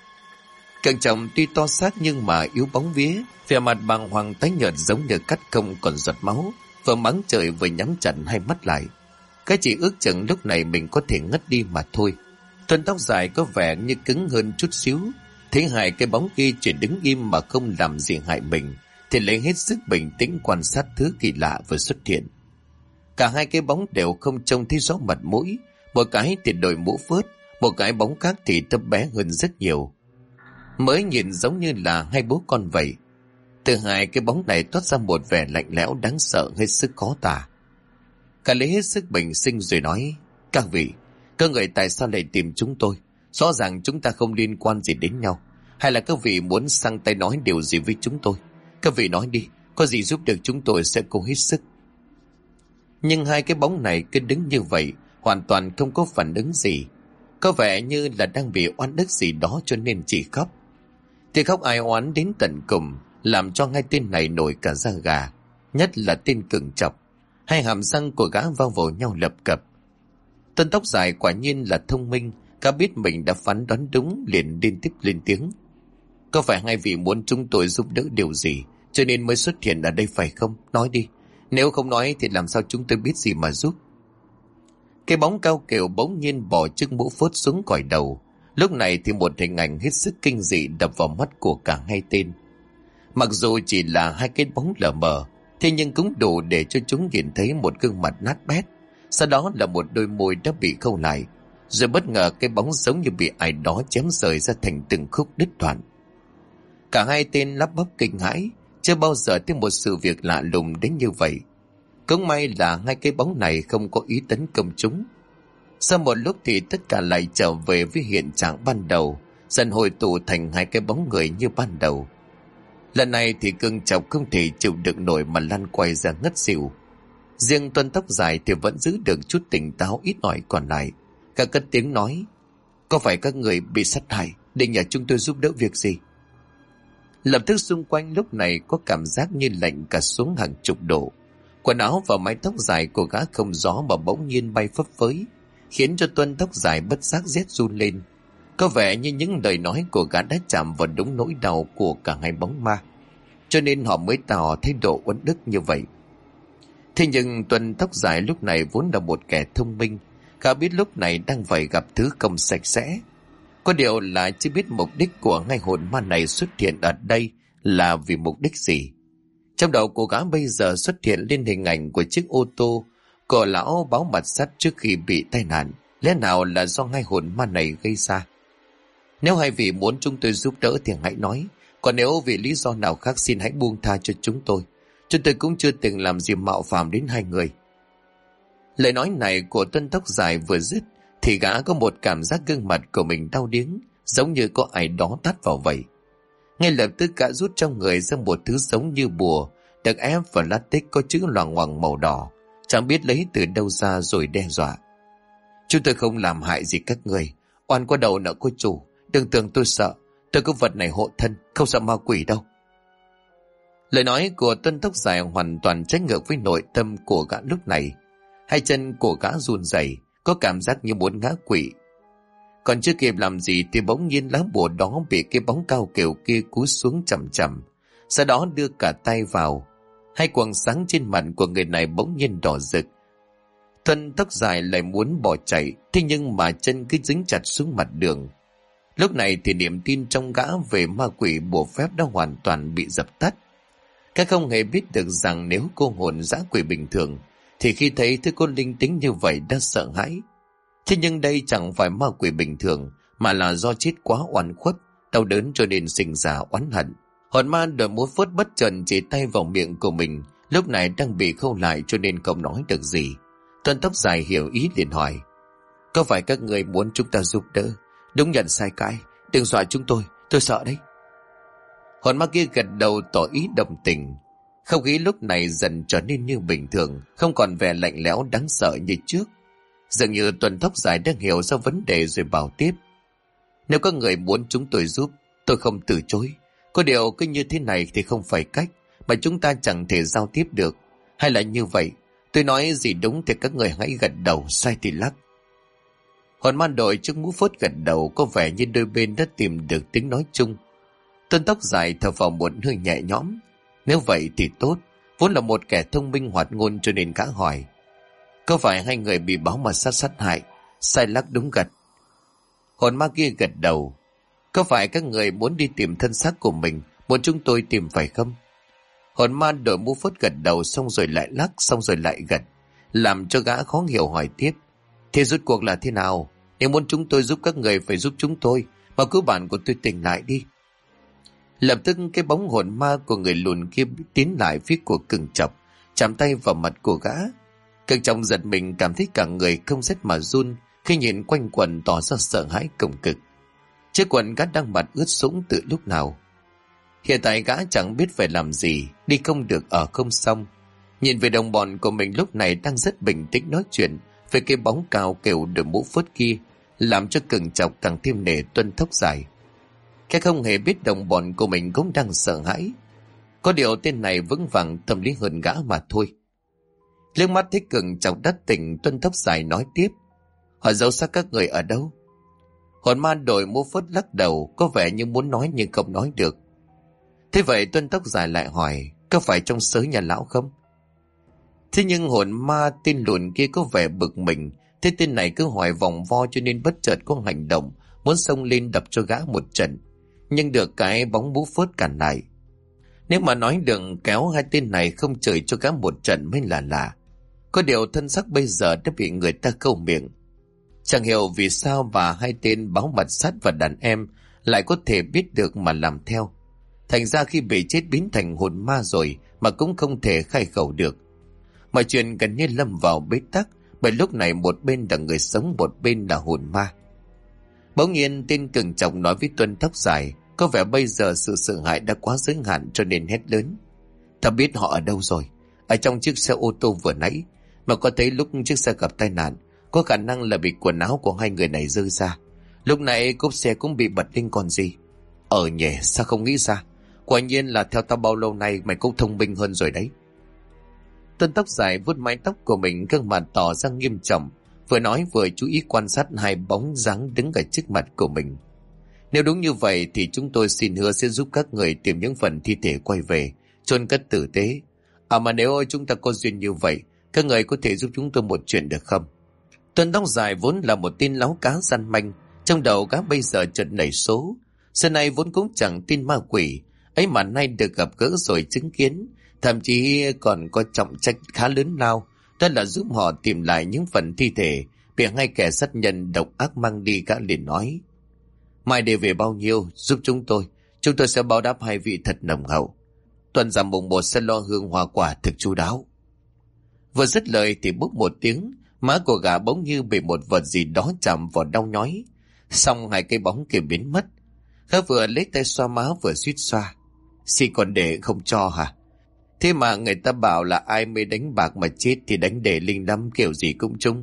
Cận trọng tuy to xác nhưng mà yếu bóng vía, vẻ mặt bàng hoàng tái nhợt giống như cắt không còn giọt máu, vừa mắng trời vừa nhắm chặt hai mắt lại. Cái chỉ ước chừng lúc này mình có thể ngất đi mà thôi. Tuân tóc dài có vẻ như cứng hơn chút xíu, thấy hai cái bóng kia chỉ đứng im mà không làm gì hại mình, thì lấy hết sức bình tĩnh quan sát thứ kỳ lạ vừa xuất hiện. Cả hai cái bóng đều không trông thấy rõ mặt mũi, một cái thì đội mũ phớt, một cái bóng khác thì thấp bé hơn rất nhiều, mới nhìn giống như là hai bố con vậy. Từ hai cái bóng này toát ra một vẻ lạnh lẽo đáng sợ hết sức khó tả. Cả lấy hết sức bình sinh rồi nói: các vị, các người tại sao lại tìm chúng tôi? Rõ ràng chúng ta không liên quan gì đến nhau. Hay là các vị muốn sang tay nói điều gì với chúng tôi? Các vị nói đi, có gì giúp được chúng tôi sẽ cố hết sức. Nhưng hai cái bóng này cứ đứng như vậy, hoàn toàn không có phản ứng gì. Có vẻ như là đang bị oan ức gì đó cho nên chỉ khóc. Thì khóc ai oán đến tận cùng, làm cho hai tên này nổi cả da gà. Nhất là tên Cừng Chọc, hai hàm răng của gã va vào nhau lập cập. Tuân tóc dài quả nhiên là thông minh, gã biết mình đã phán đoán đúng, liền liên tiếp lên tiếng: có phải hai vị muốn chúng tôi giúp đỡ điều gì cho nên mới xuất hiện ở đây phải không? Nói đi, nếu không nói thì làm sao chúng tôi biết gì mà giúp? Cái bóng cao kiều bỗng nhiên bỏ chiếc mũ phớt xuống khỏi đầu. Lúc này thì một hình ảnh hết sức kinh dị đập vào mắt của cả hai tên. Mặc dù chỉ là hai cái bóng lờ mờ, thế nhưng cũng đủ để cho chúng nhìn thấy một gương mặt nát bét. Sau đó là một đôi môi đã bị khâu lại, rồi bất ngờ cái bóng giống như bị ai đó chém rời ra thành từng khúc đứt đoạn. Cả hai tên lắp bắp kinh hãi, chưa bao giờ thấy một sự việc lạ lùng đến như vậy. Cũng may là hai cái bóng này không có ý tấn công chúng. Sau một lúc thì tất cả lại trở về với hiện trạng ban đầu, dần hồi tụ thành hai cái bóng người như ban đầu. Lần này thì Cừng Chọc không thể chịu đựng nổi mà lăn quay ra ngất xỉu. Riêng Tuân tóc dài thì vẫn giữ được chút tỉnh táo ít ỏi còn lại. Cả cất tiếng nói: có phải các người bị sát hại, định nhờ chúng tôi giúp đỡ việc gì? Lập tức xung quanh lúc này có cảm giác như lạnh cả xuống hàng chục độ. Quần áo và mái tóc dài của gã không gió mà bỗng nhiên bay phấp phới, khiến cho Tuân tóc dài bất giác rét run lên. Có vẻ như những lời nói của gã đã chạm vào đúng nỗi đau của cả hai bóng ma, cho nên họ mới tỏ thái độ uất ức như vậy. Thế nhưng Tuân tóc dài lúc này vốn là một kẻ thông minh, gã biết lúc này đang phải gặp thứ không sạch sẽ. Có điều là chưa biết mục đích của hai hồn ma này xuất hiện ở đây là vì mục đích gì. Trong đầu của gã bây giờ xuất hiện lên hình ảnh của chiếc ô tô của lão báo mặt sắt trước khi bị tai nạn, lẽ nào là do hai hồn ma này gây ra? Nếu hai vị muốn chúng tôi giúp đỡ thì hãy nói, còn nếu vì lý do nào khác xin hãy buông tha cho chúng tôi. Chúng tôi cũng chưa từng làm gì mạo phạm đến hai người. Lời nói này của Tuân tóc dài vừa dứt thì gã có một cảm giác gương mặt của mình đau điếng, giống như có ai đó tát vào vậy. Ngay lập tức gã rút trong người ra một thứ giống như bùa, được ép vào lát tích có chữ loằng ngoằng màu đỏ, chẳng biết lấy từ đâu ra rồi đe dọa: chúng tôi không làm hại gì các người, oan có đầu nợ có chủ, đừng tưởng tôi sợ, tôi có vật này hộ thân, không sợ ma quỷ đâu. Lời nói của Tuân tóc dài hoàn toàn trái ngược với nội tâm của gã lúc này. Hai chân của gã run rẩy, có cảm giác như muốn ngã quỵ. Còn chưa kịp làm gì thì bỗng nhiên lá bùa đó bị cái bóng cao kiều kia cúi xuống chậm chậm, sau đó đưa cả tay vào. Hai quầng sáng trên mặt của người này bỗng nhiên đỏ rực. Tuân tóc dài lại muốn bỏ chạy, thế nhưng mà chân cứ dính chặt xuống mặt đường. Lúc này thì niềm tin trong gã về ma quỷ bùa phép đã hoàn toàn bị dập tắt. Các không hề biết được rằng nếu cô hồn dã quỷ bình thường thì khi thấy thứ cô linh tính như vậy đã sợ hãi. Thế nhưng đây chẳng phải ma quỷ bình thường, mà là do chết quá oan khuất, đau đớn cho nên sinh ra oán hận. Hồn ma đội mũ phốt bất chợt chỉ tay vào miệng của mình, lúc này đang bị khâu lại cho nên không nói được gì. Tuần tóc dài hiểu ý liền hỏi: có phải các người muốn chúng ta giúp đỡ? Đúng nhận sai cái, đừng dọa chúng tôi sợ đấy. Hồn ma kia gật đầu tỏ ý đồng tình. Không khí lúc này dần trở nên như bình thường, không còn vẻ lạnh lẽo đáng sợ như trước. Dường như Tuần tóc dài đang hiểu ra vấn đề rồi bảo tiếp: nếu các người muốn chúng tôi giúp, tôi không từ chối. Có điều cứ như thế này thì không phải cách, mà chúng ta chẳng thể giao tiếp được. Hay là như vậy, tôi nói gì đúng thì các người hãy gật đầu, sai thì lắc. Hồn ma đội trước mũ phốt gật đầu, có vẻ như đôi bên đã tìm được tiếng nói chung. Tuần tóc dài thở vào một hơi nhẹ nhõm. Nếu vậy thì tốt, vốn là một kẻ thông minh hoạt ngôn cho nên gã hỏi: có phải hai người bị báo mà sát hại? Sai lắc đúng gật. Hồn ma kia gật đầu. Có phải các người muốn đi tìm thân xác của mình, muốn chúng tôi tìm phải không? Hồn ma đội mũ phốt gật đầu, xong rồi lại lắc, xong rồi lại gật, làm cho gã khó hiểu hỏi tiếp: thế rốt cuộc là thế nào? Nếu muốn chúng tôi giúp các người phải giúp chúng tôi, mà cứu bạn của tôi tỉnh lại đi. Lập tức cái bóng hồn ma của người lùn kia tiến lại phía của Cừng Chọc, chạm tay vào mặt của gã. Cừng Chọc giật mình, cảm thấy cả người không rét mà run khi nhìn quanh quần, tỏ ra sợ hãi cùng cực. Chiếc quần gã đang mặt ướt sũng từ lúc nào. Hiện tại gã chẳng biết phải làm gì, đi không được ở không xong. Nhìn về đồng bọn của mình lúc này đang rất bình tĩnh nói chuyện về cái bóng cao kêu đội mũ phốt kia, làm cho Cừng Chọc càng thêm nể Tuần tóc dài. Cái không hề biết đồng bọn của mình cũng đang sợ hãi. Có điều tên này vững vàng tâm lý hơn gã mà thôi. Liếc mắt thấy Cừng Chọc đắt tỉnh, Tuần tóc dài nói tiếp: họ giấu xác các người ở đâu? Hồn ma đội mũ phốt lắc đầu, có vẻ như muốn nói nhưng không nói được. Thế vậy Tuần tóc dài lại hỏi: có phải trong xới nhà lão không? Thế nhưng hồn ma tên lùn kia có vẻ bực mình. Thế tên này cứ hỏi vòng vo cho nên bất chợt có hành động muốn xông lên đập cho gã một trận, nhưng được cái bóng mũ phốt cản lại. Nếu mà nói đừng kéo hai tên này không chửi cho gã một trận mới là lạ. Có điều thân xác bây giờ đã bị người ta câu miệng. Chẳng hiểu vì sao mà hai tên báo mật sát và đàn em lại có thể biết được mà làm theo. Thành ra khi bị chết biến thành hồn ma rồi mà cũng không thể khai khẩu được. Mọi chuyện gần như lâm vào bế tắc, bởi lúc này một bên là người sống, một bên là hồn ma. Bỗng nhiên tên Cừng Chọc nói với Tuần tóc dài, có vẻ bây giờ sự sợ hãi đã quá giới hạn cho nên hét lớn: ta biết họ ở đâu rồi. Ở trong chiếc xe ô tô vừa nãy, mà có thấy lúc chiếc xe gặp tai nạn, có khả năng là bị quần áo của hai người này rơi ra. Lúc nãy cốp xe cũng bị bật lên còn gì. Nhỉ, sao không nghĩ ra? Quả nhiên là theo tao bao lâu nay mày cũng thông minh hơn rồi đấy. Tuần tóc dài vuốt mái tóc của mình, gương mặt tỏ ra nghiêm trọng, vừa nói vừa chú ý quan sát hai bóng dáng đứng ở trước mặt của mình. Nếu đúng như vậy thì chúng tôi xin hứa sẽ giúp các người tìm những phần thi thể quay về, chôn cất tử tế. Mà nếu chúng ta có duyên như vậy, các người có thể giúp chúng tôi một chuyện được không? Tuần tóc dài vốn là một tin láo cá gian manh, trong đầu gã bây giờ chợt nảy số. Xưa nay vốn cũng chẳng tin ma quỷ, ấy mà nay được gặp gỡ rồi chứng kiến, thậm chí còn có trọng trách khá lớn lao, đó là giúp họ tìm lại những phần thi thể bị hai kẻ sát nhân độc ác mang đi. Gã liền nói: mai để về bao nhiêu giúp chúng tôi sẽ báo đáp hai vị thật nồng hậu. Tuần giảm mùng 1 sẽ lo hương hoa quả thực chu đáo. Vừa dứt lời thì búp một tiếng, má của gã bỗng như bị một vật gì đó chạm vào đau nhói, xong hai cái bóng kia biến mất. Gã vừa lấy tay xoa má vừa suýt xoa: xin còn để không cho hả? Thế mà người ta bảo là ai mới đánh bạc mà chết thì đánh để linh lắm, kiểu gì cũng trúng.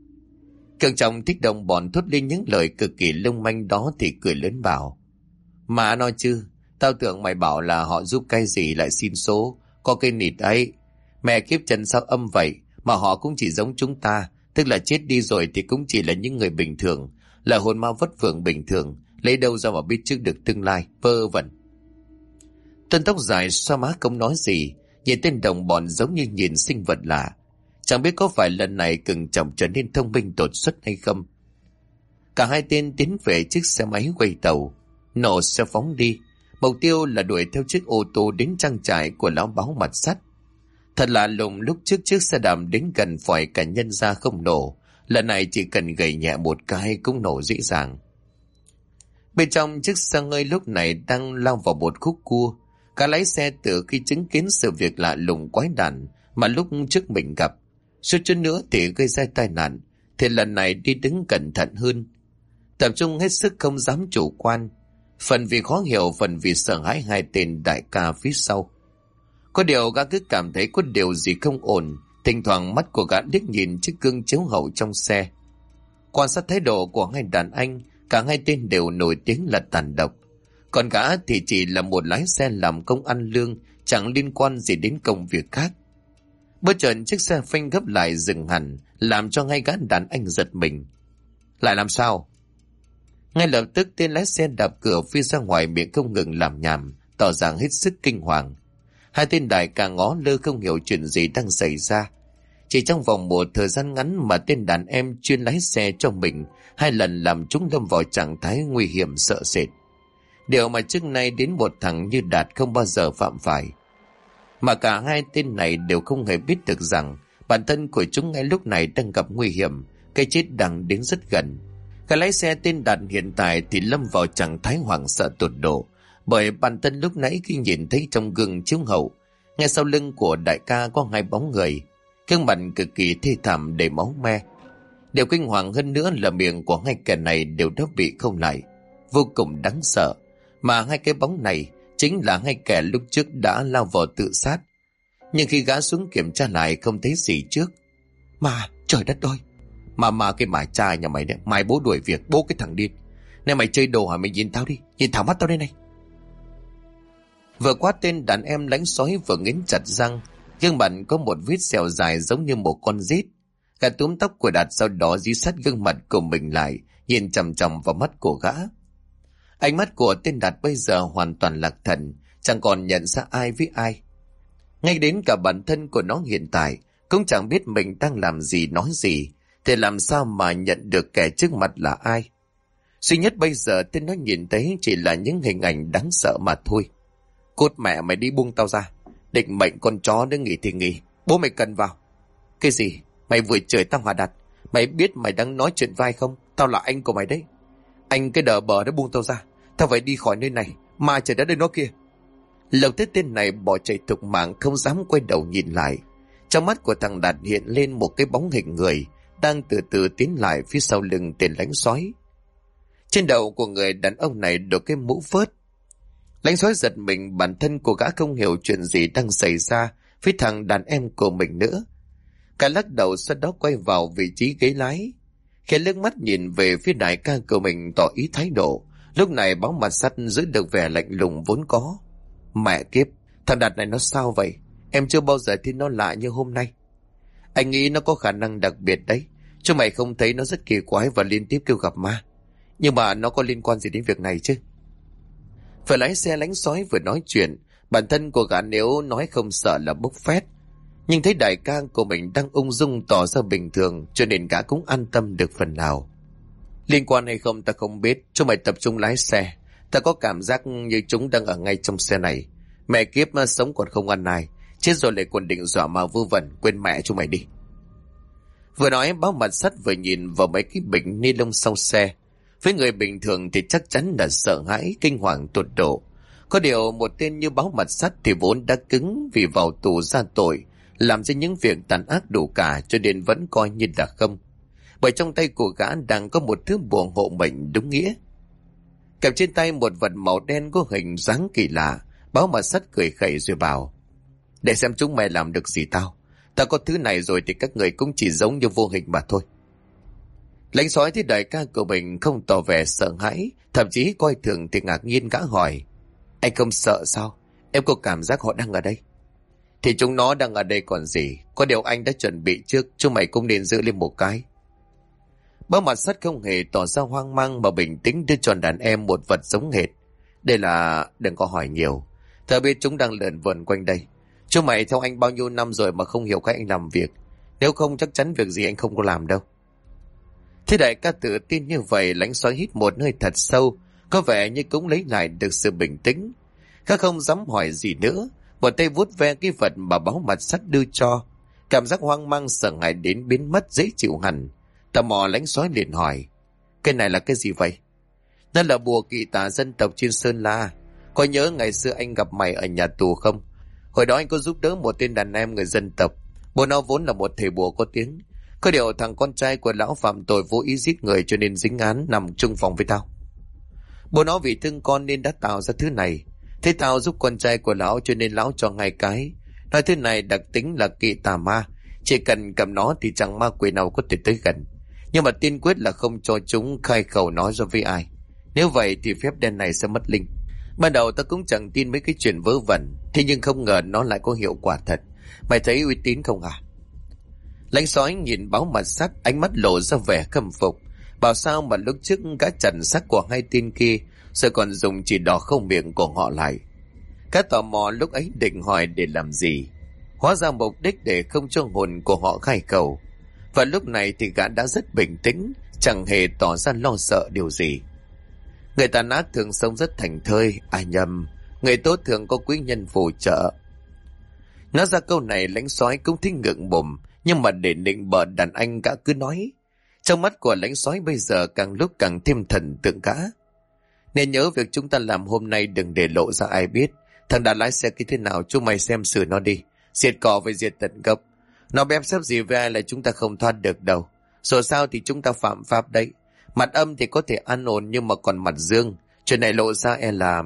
Cương Trọng thích đồng bọn thốt lên những lời cực kỳ lung manh đó thì cười lớn bảo: mà nói chứ, tao tưởng mày bảo là họ giúp cái gì lại xin số, có cái nịt ấy. Mẹ kiếp trần sao âm vậy, mà họ cũng chỉ giống chúng ta, tức là chết đi rồi thì cũng chỉ là những người bình thường, là hồn ma vất vưởng bình thường, lấy đâu ra mà biết trước được tương lai, vơ vẩn. Tuần tóc dài xoa má không nói gì, nhìn tên đồng bọn giống như nhìn sinh vật lạ. Chẳng biết có phải lần này Cừng Chọc trở nên thông minh đột xuất hay không. Cả hai tên tiến về chiếc xe máy quay tàu, nổ xe phóng đi. Mục tiêu là đuổi theo chiếc ô tô đến trang trại của lão báo mặt sắt. Thật lạ lùng, lúc trước chiếc xe đạp đến gần phải cả nhân ra không nổ, lần này chỉ cần gầy nhẹ một cái cũng nổ dễ dàng. Bên trong chiếc xe hơi lúc này đang lao vào một khúc cua. Cả lái xe từ khi chứng kiến sự việc lạ lùng quái đản mà lúc trước mình gặp, suýt chút nữa thì gây ra tai nạn, thì lần này đi đứng cẩn thận hơn, tập trung hết sức không dám chủ quan, phần vì khó hiểu, phần vì sợ hãi hai tên đại ca phía sau. Có điều gã cứ cảm thấy có điều gì không ổn, thỉnh thoảng mắt của gã liếc nhìn chiếc gương chiếu hậu trong xe. Quan sát thái độ của hai đàn anh, cả hai tên đều nổi tiếng là tàn độc, còn gã thì chỉ là một lái xe làm công ăn lương, chẳng liên quan gì đến công việc khác. Bất chợt chiếc xe phanh gấp lại dừng hẳn, làm cho hai gã đàn anh giật mình. Lại làm sao? Ngay lập tức tên lái xe đạp cửa phi ra ngoài, miệng không ngừng làm nhảm, tỏ ra hết sức kinh hoàng. Hai tên đại ca ngó lơ không hiểu chuyện gì đang xảy ra. Chỉ trong vòng một thời gian ngắn mà tên đàn em chuyên lái xe cho mình hai lần làm chúng lâm vào trạng thái nguy hiểm sợ sệt. Điều mà trước nay đến một thằng như Đạt không bao giờ phạm phải. Mà cả hai tên này đều không hề biết được rằng bản thân của chúng ngay lúc này đang gặp nguy hiểm, cái chết đang đến rất gần. Cái lái xe tên Đạt hiện tại thì lâm vào trạng thái hoảng sợ tột độ, bởi bản thân lúc nãy khi nhìn thấy trong gương chiếu hậu, ngay sau lưng của đại ca có hai bóng người, gương mặt cực kỳ thê thảm đầy máu me. Điều kinh hoàng hơn nữa là miệng của hai kẻ này đều đã bị khâu lại, vô cùng đáng sợ. Mà hai cái bóng này chính là hai kẻ lúc trước đã lao vào tự sát. Nhưng khi gã xuống kiểm tra lại không thấy gì trước. Mà trời đất ơi, mà cái mải cha nhà mày đấy, mai bố đuổi việc, bố cái thằng điên. Này mày chơi đồ hả? Mày nhìn tao đi, nhìn thẳng mắt tao đây này. Vừa quát tên đàn em lánh sói vừa nghiến chặt răng, gương mặt có một vết sẹo dài giống như một con rít. Gã túm tóc của Đạt, sau đó dí sát gương mặt của mình lại, nhìn chằm chằm vào mắt của gã. Ánh mắt của tên Đạt bây giờ hoàn toàn lạc thần, chẳng còn nhận ra ai với ai. Ngay đến cả bản thân của nó hiện tại cũng chẳng biết mình đang làm gì nói gì, thì làm sao mà nhận được kẻ trước mặt là ai. Duy nhất bây giờ tên nó nhìn thấy chỉ là những hình ảnh đáng sợ mà thôi. Cút mẹ mày đi, buông tao ra. Định mệnh con chó nữa, nghỉ thì nghỉ, bố mày cần vào. Cái gì? Mày vừa chửi tao hả Đạt? Mày biết mày đang nói chuyện vai không? Tao là anh của mày đấy. Anh cái đờ bờ đã buông tao ra. Tao phải đi khỏi nơi này, mà trời đất ơi nó kia. Lộc thế tên này bỏ chạy thục mạng, không dám quay đầu nhìn lại. Trong mắt của thằng Đạt hiện lên một cái bóng hình người đang từ từ tiến lại phía sau lưng tên lánh sói. Trên đầu của người đàn ông này đội cái mũ phớt. Lánh sói giật mình, bản thân của gã không hiểu chuyện gì đang xảy ra với thằng đàn em của mình nữa. Cả lắc đầu, sau đó quay vào vị trí ghế lái, khi liếc mắt nhìn về phía đại ca của mình tỏ ý thái độ. Lúc này bóng mặt sắt giữ được vẻ lạnh lùng vốn có. Mẹ kiếp, thằng Đạt này nó sao vậy? Em chưa bao giờ thấy nó lạ như hôm nay. Anh nghĩ nó có khả năng đặc biệt đấy. Chứ mày không thấy nó rất kỳ quái và liên tiếp kêu gặp ma. Nhưng mà nó có liên quan gì đến việc này chứ? Phải lái xe lánh sói vừa nói chuyện, bản thân của gã nếu nói không sợ là bốc phét. Nhưng thấy đại ca của mình đang ung dung tỏ ra bình thường, cho nên gã cũng an tâm được phần nào. Liên quan hay không ta không biết, cho mày tập trung lái xe. Ta có cảm giác như chúng đang ở ngay trong xe này. Mẹ kiếp mà sống còn không ăn ai, chết rồi lại còn định dọa mà vơ vẩn, quên mẹ cho mày đi. Vừa nói báo mặt sắt vừa nhìn vào mấy cái bịch ni lông sau xe. Với người bình thường thì chắc chắn là sợ hãi, kinh hoàng tột độ. Có điều một tên như báo mặt sắt thì vốn đã cứng vì vào tù ra tội, làm ra những việc tàn ác đủ cả, cho nên vẫn coi như là không. Bởi trong tay của gã đang có một thứ bùa hộ mệnh đúng nghĩa. Cầm trên tay một vật màu đen có hình dáng kỳ lạ, báo mặt sắt cười khẩy rồi bảo: để xem chúng mày làm được gì tao. Tao có thứ này rồi thì các người cũng chỉ giống như vô hình mà thôi. Lãnh sói thấy đại ca của mình không tỏ vẻ sợ hãi, thậm chí coi thường thì ngạc nhiên gã hỏi: anh không sợ sao? Em có cảm giác họ đang ở đây. Thì chúng nó đang ở đây còn gì. Có điều anh đã chuẩn bị trước, chúng mày cũng nên giữ lên một cái. Báo mặt sắt không hề tỏ ra hoang mang mà bình tĩnh đưa cho đàn em một vật giống hệt. Đây là... đừng có hỏi nhiều. Tao biết chúng đang lượn vườn quanh đây. Chúng mày theo anh bao nhiêu năm rồi mà không hiểu cách anh làm việc. Nếu không chắc chắn việc gì anh không có làm đâu. Thế đại ca tự tin như vậy, lãnh sói hít một hơi thật sâu, có vẻ như cũng lấy lại được sự bình tĩnh. Gã không dám hỏi gì nữa, một tay vuốt ve cái vật mà báo mặt sắt đưa cho. Cảm giác hoang mang sợ hãi đến biến mất dễ chịu hẳn. Tò mò lãnh sói liền hỏi: cái này là cái gì vậy? Đó là bùa kỵ tà dân tộc trên Sơn La. Có nhớ ngày xưa anh gặp mày ở nhà tù không? Hồi đó anh có giúp đỡ một tên đàn em người dân tộc. Bố nó vốn là một thầy bùa có tiếng. Có điều thằng con trai của lão phạm tội vô ý giết người cho nên dính án nằm chung phòng với tao. Bố nó vì thương con nên đã tạo ra thứ này. Thế tao giúp con trai của lão cho nên lão cho 2 cái. Nói thứ này đặc tính là kỵ tà ma. Chỉ cần cầm nó thì chẳng ma quỷ nào có thể tới gần. Nhưng mà tiên quyết là không cho chúng khai khẩu nói ra với ai. Nếu vậy thì phép đen này sẽ mất linh. Ban đầu ta cũng chẳng tin mấy cái chuyện vớ vẩn. Thế nhưng không ngờ nó lại có hiệu quả thật. Mày thấy uy tín không à? Lãnh sói nhìn báo mặt sắt, ánh mắt lộ ra vẻ khâm phục. Bảo sao mà lúc trước gã chặn xác của 2 tên kia, rồi còn dùng chỉ đỏ không miệng của họ lại. Cá tò mò lúc ấy định hỏi để làm gì. Hóa ra mục đích để không cho hồn của họ khai khẩu. Và lúc này thì gã đã rất bình tĩnh, chẳng hề tỏ ra lo sợ điều gì. Người tàn ác thường sống rất thành thơi, ai nhầm, người tốt thường có quý nhân phù trợ. Nói ra câu này lãnh sói cũng thích ngượng mồm, nhưng mà để nịnh bợ đàn anh gã cứ nói. Trong mắt của lãnh sói bây giờ càng lúc càng thêm thần tượng gã. Nên nhớ việc chúng ta làm hôm nay đừng để lộ ra ai biết. Thằng đã lái xe cái thế nào chúng mày xem xử nó đi. Diệt cỏ với diệt tận gốc. Nó bém xếp gì với ai là chúng ta không thoát được đâu. Dù sao thì chúng ta phạm pháp đấy. Mặt âm thì có thể an ổn nhưng mà còn mặt dương. Chuyện này lộ ra là...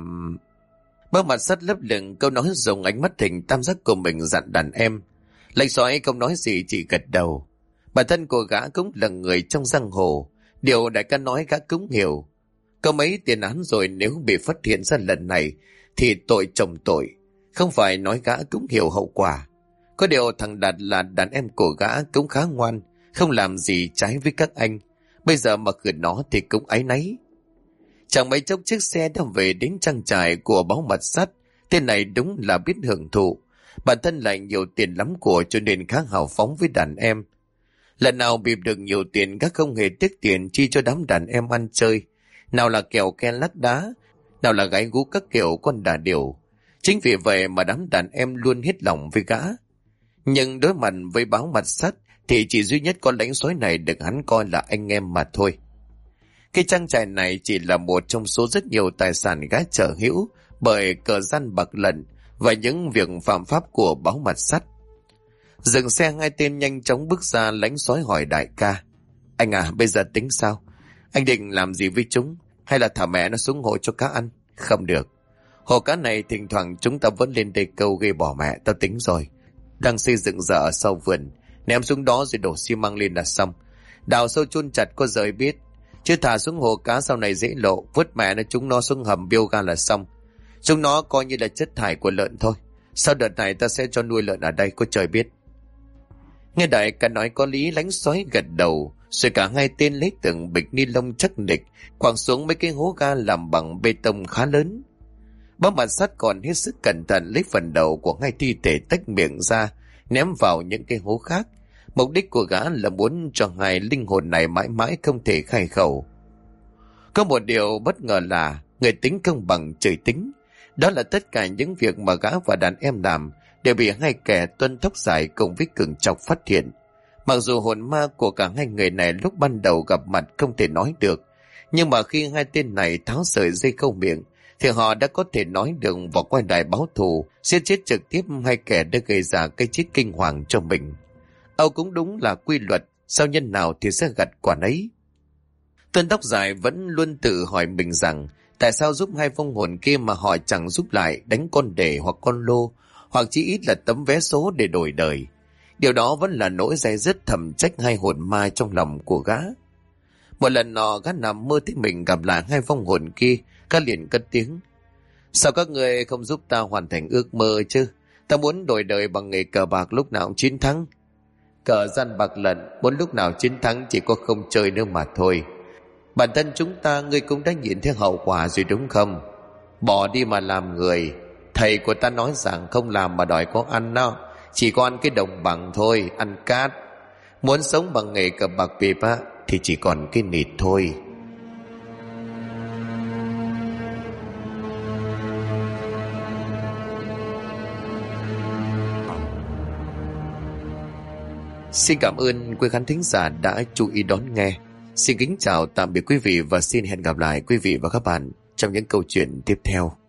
Bơ mặt sắt lấp lửng câu nói dùng ánh mắt hình tam giác của mình dặn đàn em. Lãnh sói không nói gì chỉ gật đầu. Bản thân của gã cũng là người trong giang hồ. Điều đại ca nói gã cũng hiểu. Có mấy tiền án rồi nếu bị phát hiện ra lần này thì tội chồng tội. Không phải nói gã cũng hiểu hậu quả. Có điều thằng Đạt là đàn em của gã cũng khá ngoan, không làm gì trái với các anh. Bây giờ mà khử nó thì cũng áy náy. Chẳng mấy chốc chiếc xe đã về đến trang trại của báo mặt sắt. Tên này đúng là biết hưởng thụ. Bản thân lại nhiều tiền lắm của cho nên khá hào phóng với đàn em. Lần nào bịp được nhiều tiền các không hề tiếc tiền chi cho đám đàn em ăn chơi. Nào là kèo ke lắc đá, nào là gái gú các kiểu con đà điểu. Chính vì vậy mà đám đàn em luôn hết lòng với gã. Nhưng đối mặt với báo mặt sắt thì chỉ duy nhất con lãnh sói này được hắn coi là anh em mà thôi. Cái trang trại này chỉ là một trong số rất nhiều tài sản gã sở hữu bởi cờ gian bạc lận và những việc phạm pháp của báo mặt sắt. Dừng xe 2 tên nhanh chóng bước ra. Lãnh sói hỏi đại ca: Anh à, bây giờ tính sao? Anh định làm gì với chúng? Hay là thả mẹ nó xuống hồ cho cá ăn? Không được. Hồ cá này thỉnh thoảng chúng ta vẫn lên đây câu gây bỏ mẹ. Tao tính rồi. Đang xây dựng dở ở sau vườn. Ném xuống đó rồi đổ xi măng lên là xong. Đào sâu chôn chặt có rời biết. Chứ thả xuống hồ cá sau này dễ lộ. Vứt mẹ nó chúng nó xuống hầm bioga là xong. Chúng nó coi như là chất thải của lợn thôi. Sau đợt này ta sẽ cho nuôi lợn ở đây, có trời biết. Nghe đại ca nói có lý, lãnh sói gật đầu. Rồi cả 2 tên lấy từng bịch ni lông chắc nịch quẳng xuống mấy cái hố ga làm bằng bê tông khá lớn. Báo mặt sắt còn hết sức cẩn thận lấy phần đầu của 2 thi thể tách miệng ra ném vào những cái hố khác. Mục đích của gã là muốn cho 2 linh hồn này mãi mãi không thể khai khẩu. Có một điều bất ngờ là người tính công bằng trời tính. Đó là tất cả những việc mà gã và đàn em làm đều bị 2 kẻ tuân tóc dài cùng với cường chọc phát hiện. Mặc dù hồn ma của cả 2 người này lúc ban đầu gặp mặt không thể nói được, nhưng mà khi 2 tên này tháo sợi dây câu miệng thì họ đã có thể nói được và quay lại báo thù, giết chết trực tiếp 2 kẻ đã gây ra cái chết kinh hoàng cho mình. Âu cũng đúng là quy luật, sao nhân nào thì sẽ gặt quả nấy. Tuân tóc dài vẫn luôn tự hỏi mình rằng tại sao giúp 2 vong hồn kia mà họ chẳng giúp lại đánh con đề hoặc con lô, hoặc chỉ ít là tấm vé số để đổi đời. Điều đó vẫn là nỗi day dứt thầm trách 2 hồn ma trong lòng của gã. Một lần nọ gã nằm mơ thấy mình gặp lại 2 vong hồn kia, gã liền cất tiếng: Sao các người không giúp ta hoàn thành ước mơ chứ? Ta muốn đổi đời bằng nghề cờ bạc lúc nào cũng chiến thắng. Cờ gian bạc lận, muốn lúc nào chiến thắng chỉ có không chơi nữa mà thôi. Bản thân chúng ta ngươi cũng đã nhìn thấy hậu quả rồi đúng không? Bỏ đi mà làm người. Thầy của ta nói rằng không làm mà đòi có ăn đâu, chỉ có ăn cái đồng bằng thôi, ăn cát. Muốn sống bằng nghề cờ bạc bịp á thì chỉ còn cái nịt thôi. Xin cảm ơn quý khán thính giả đã chú ý đón nghe. Xin kính chào tạm biệt quý vị và xin hẹn gặp lại quý vị và các bạn trong những câu chuyện tiếp theo.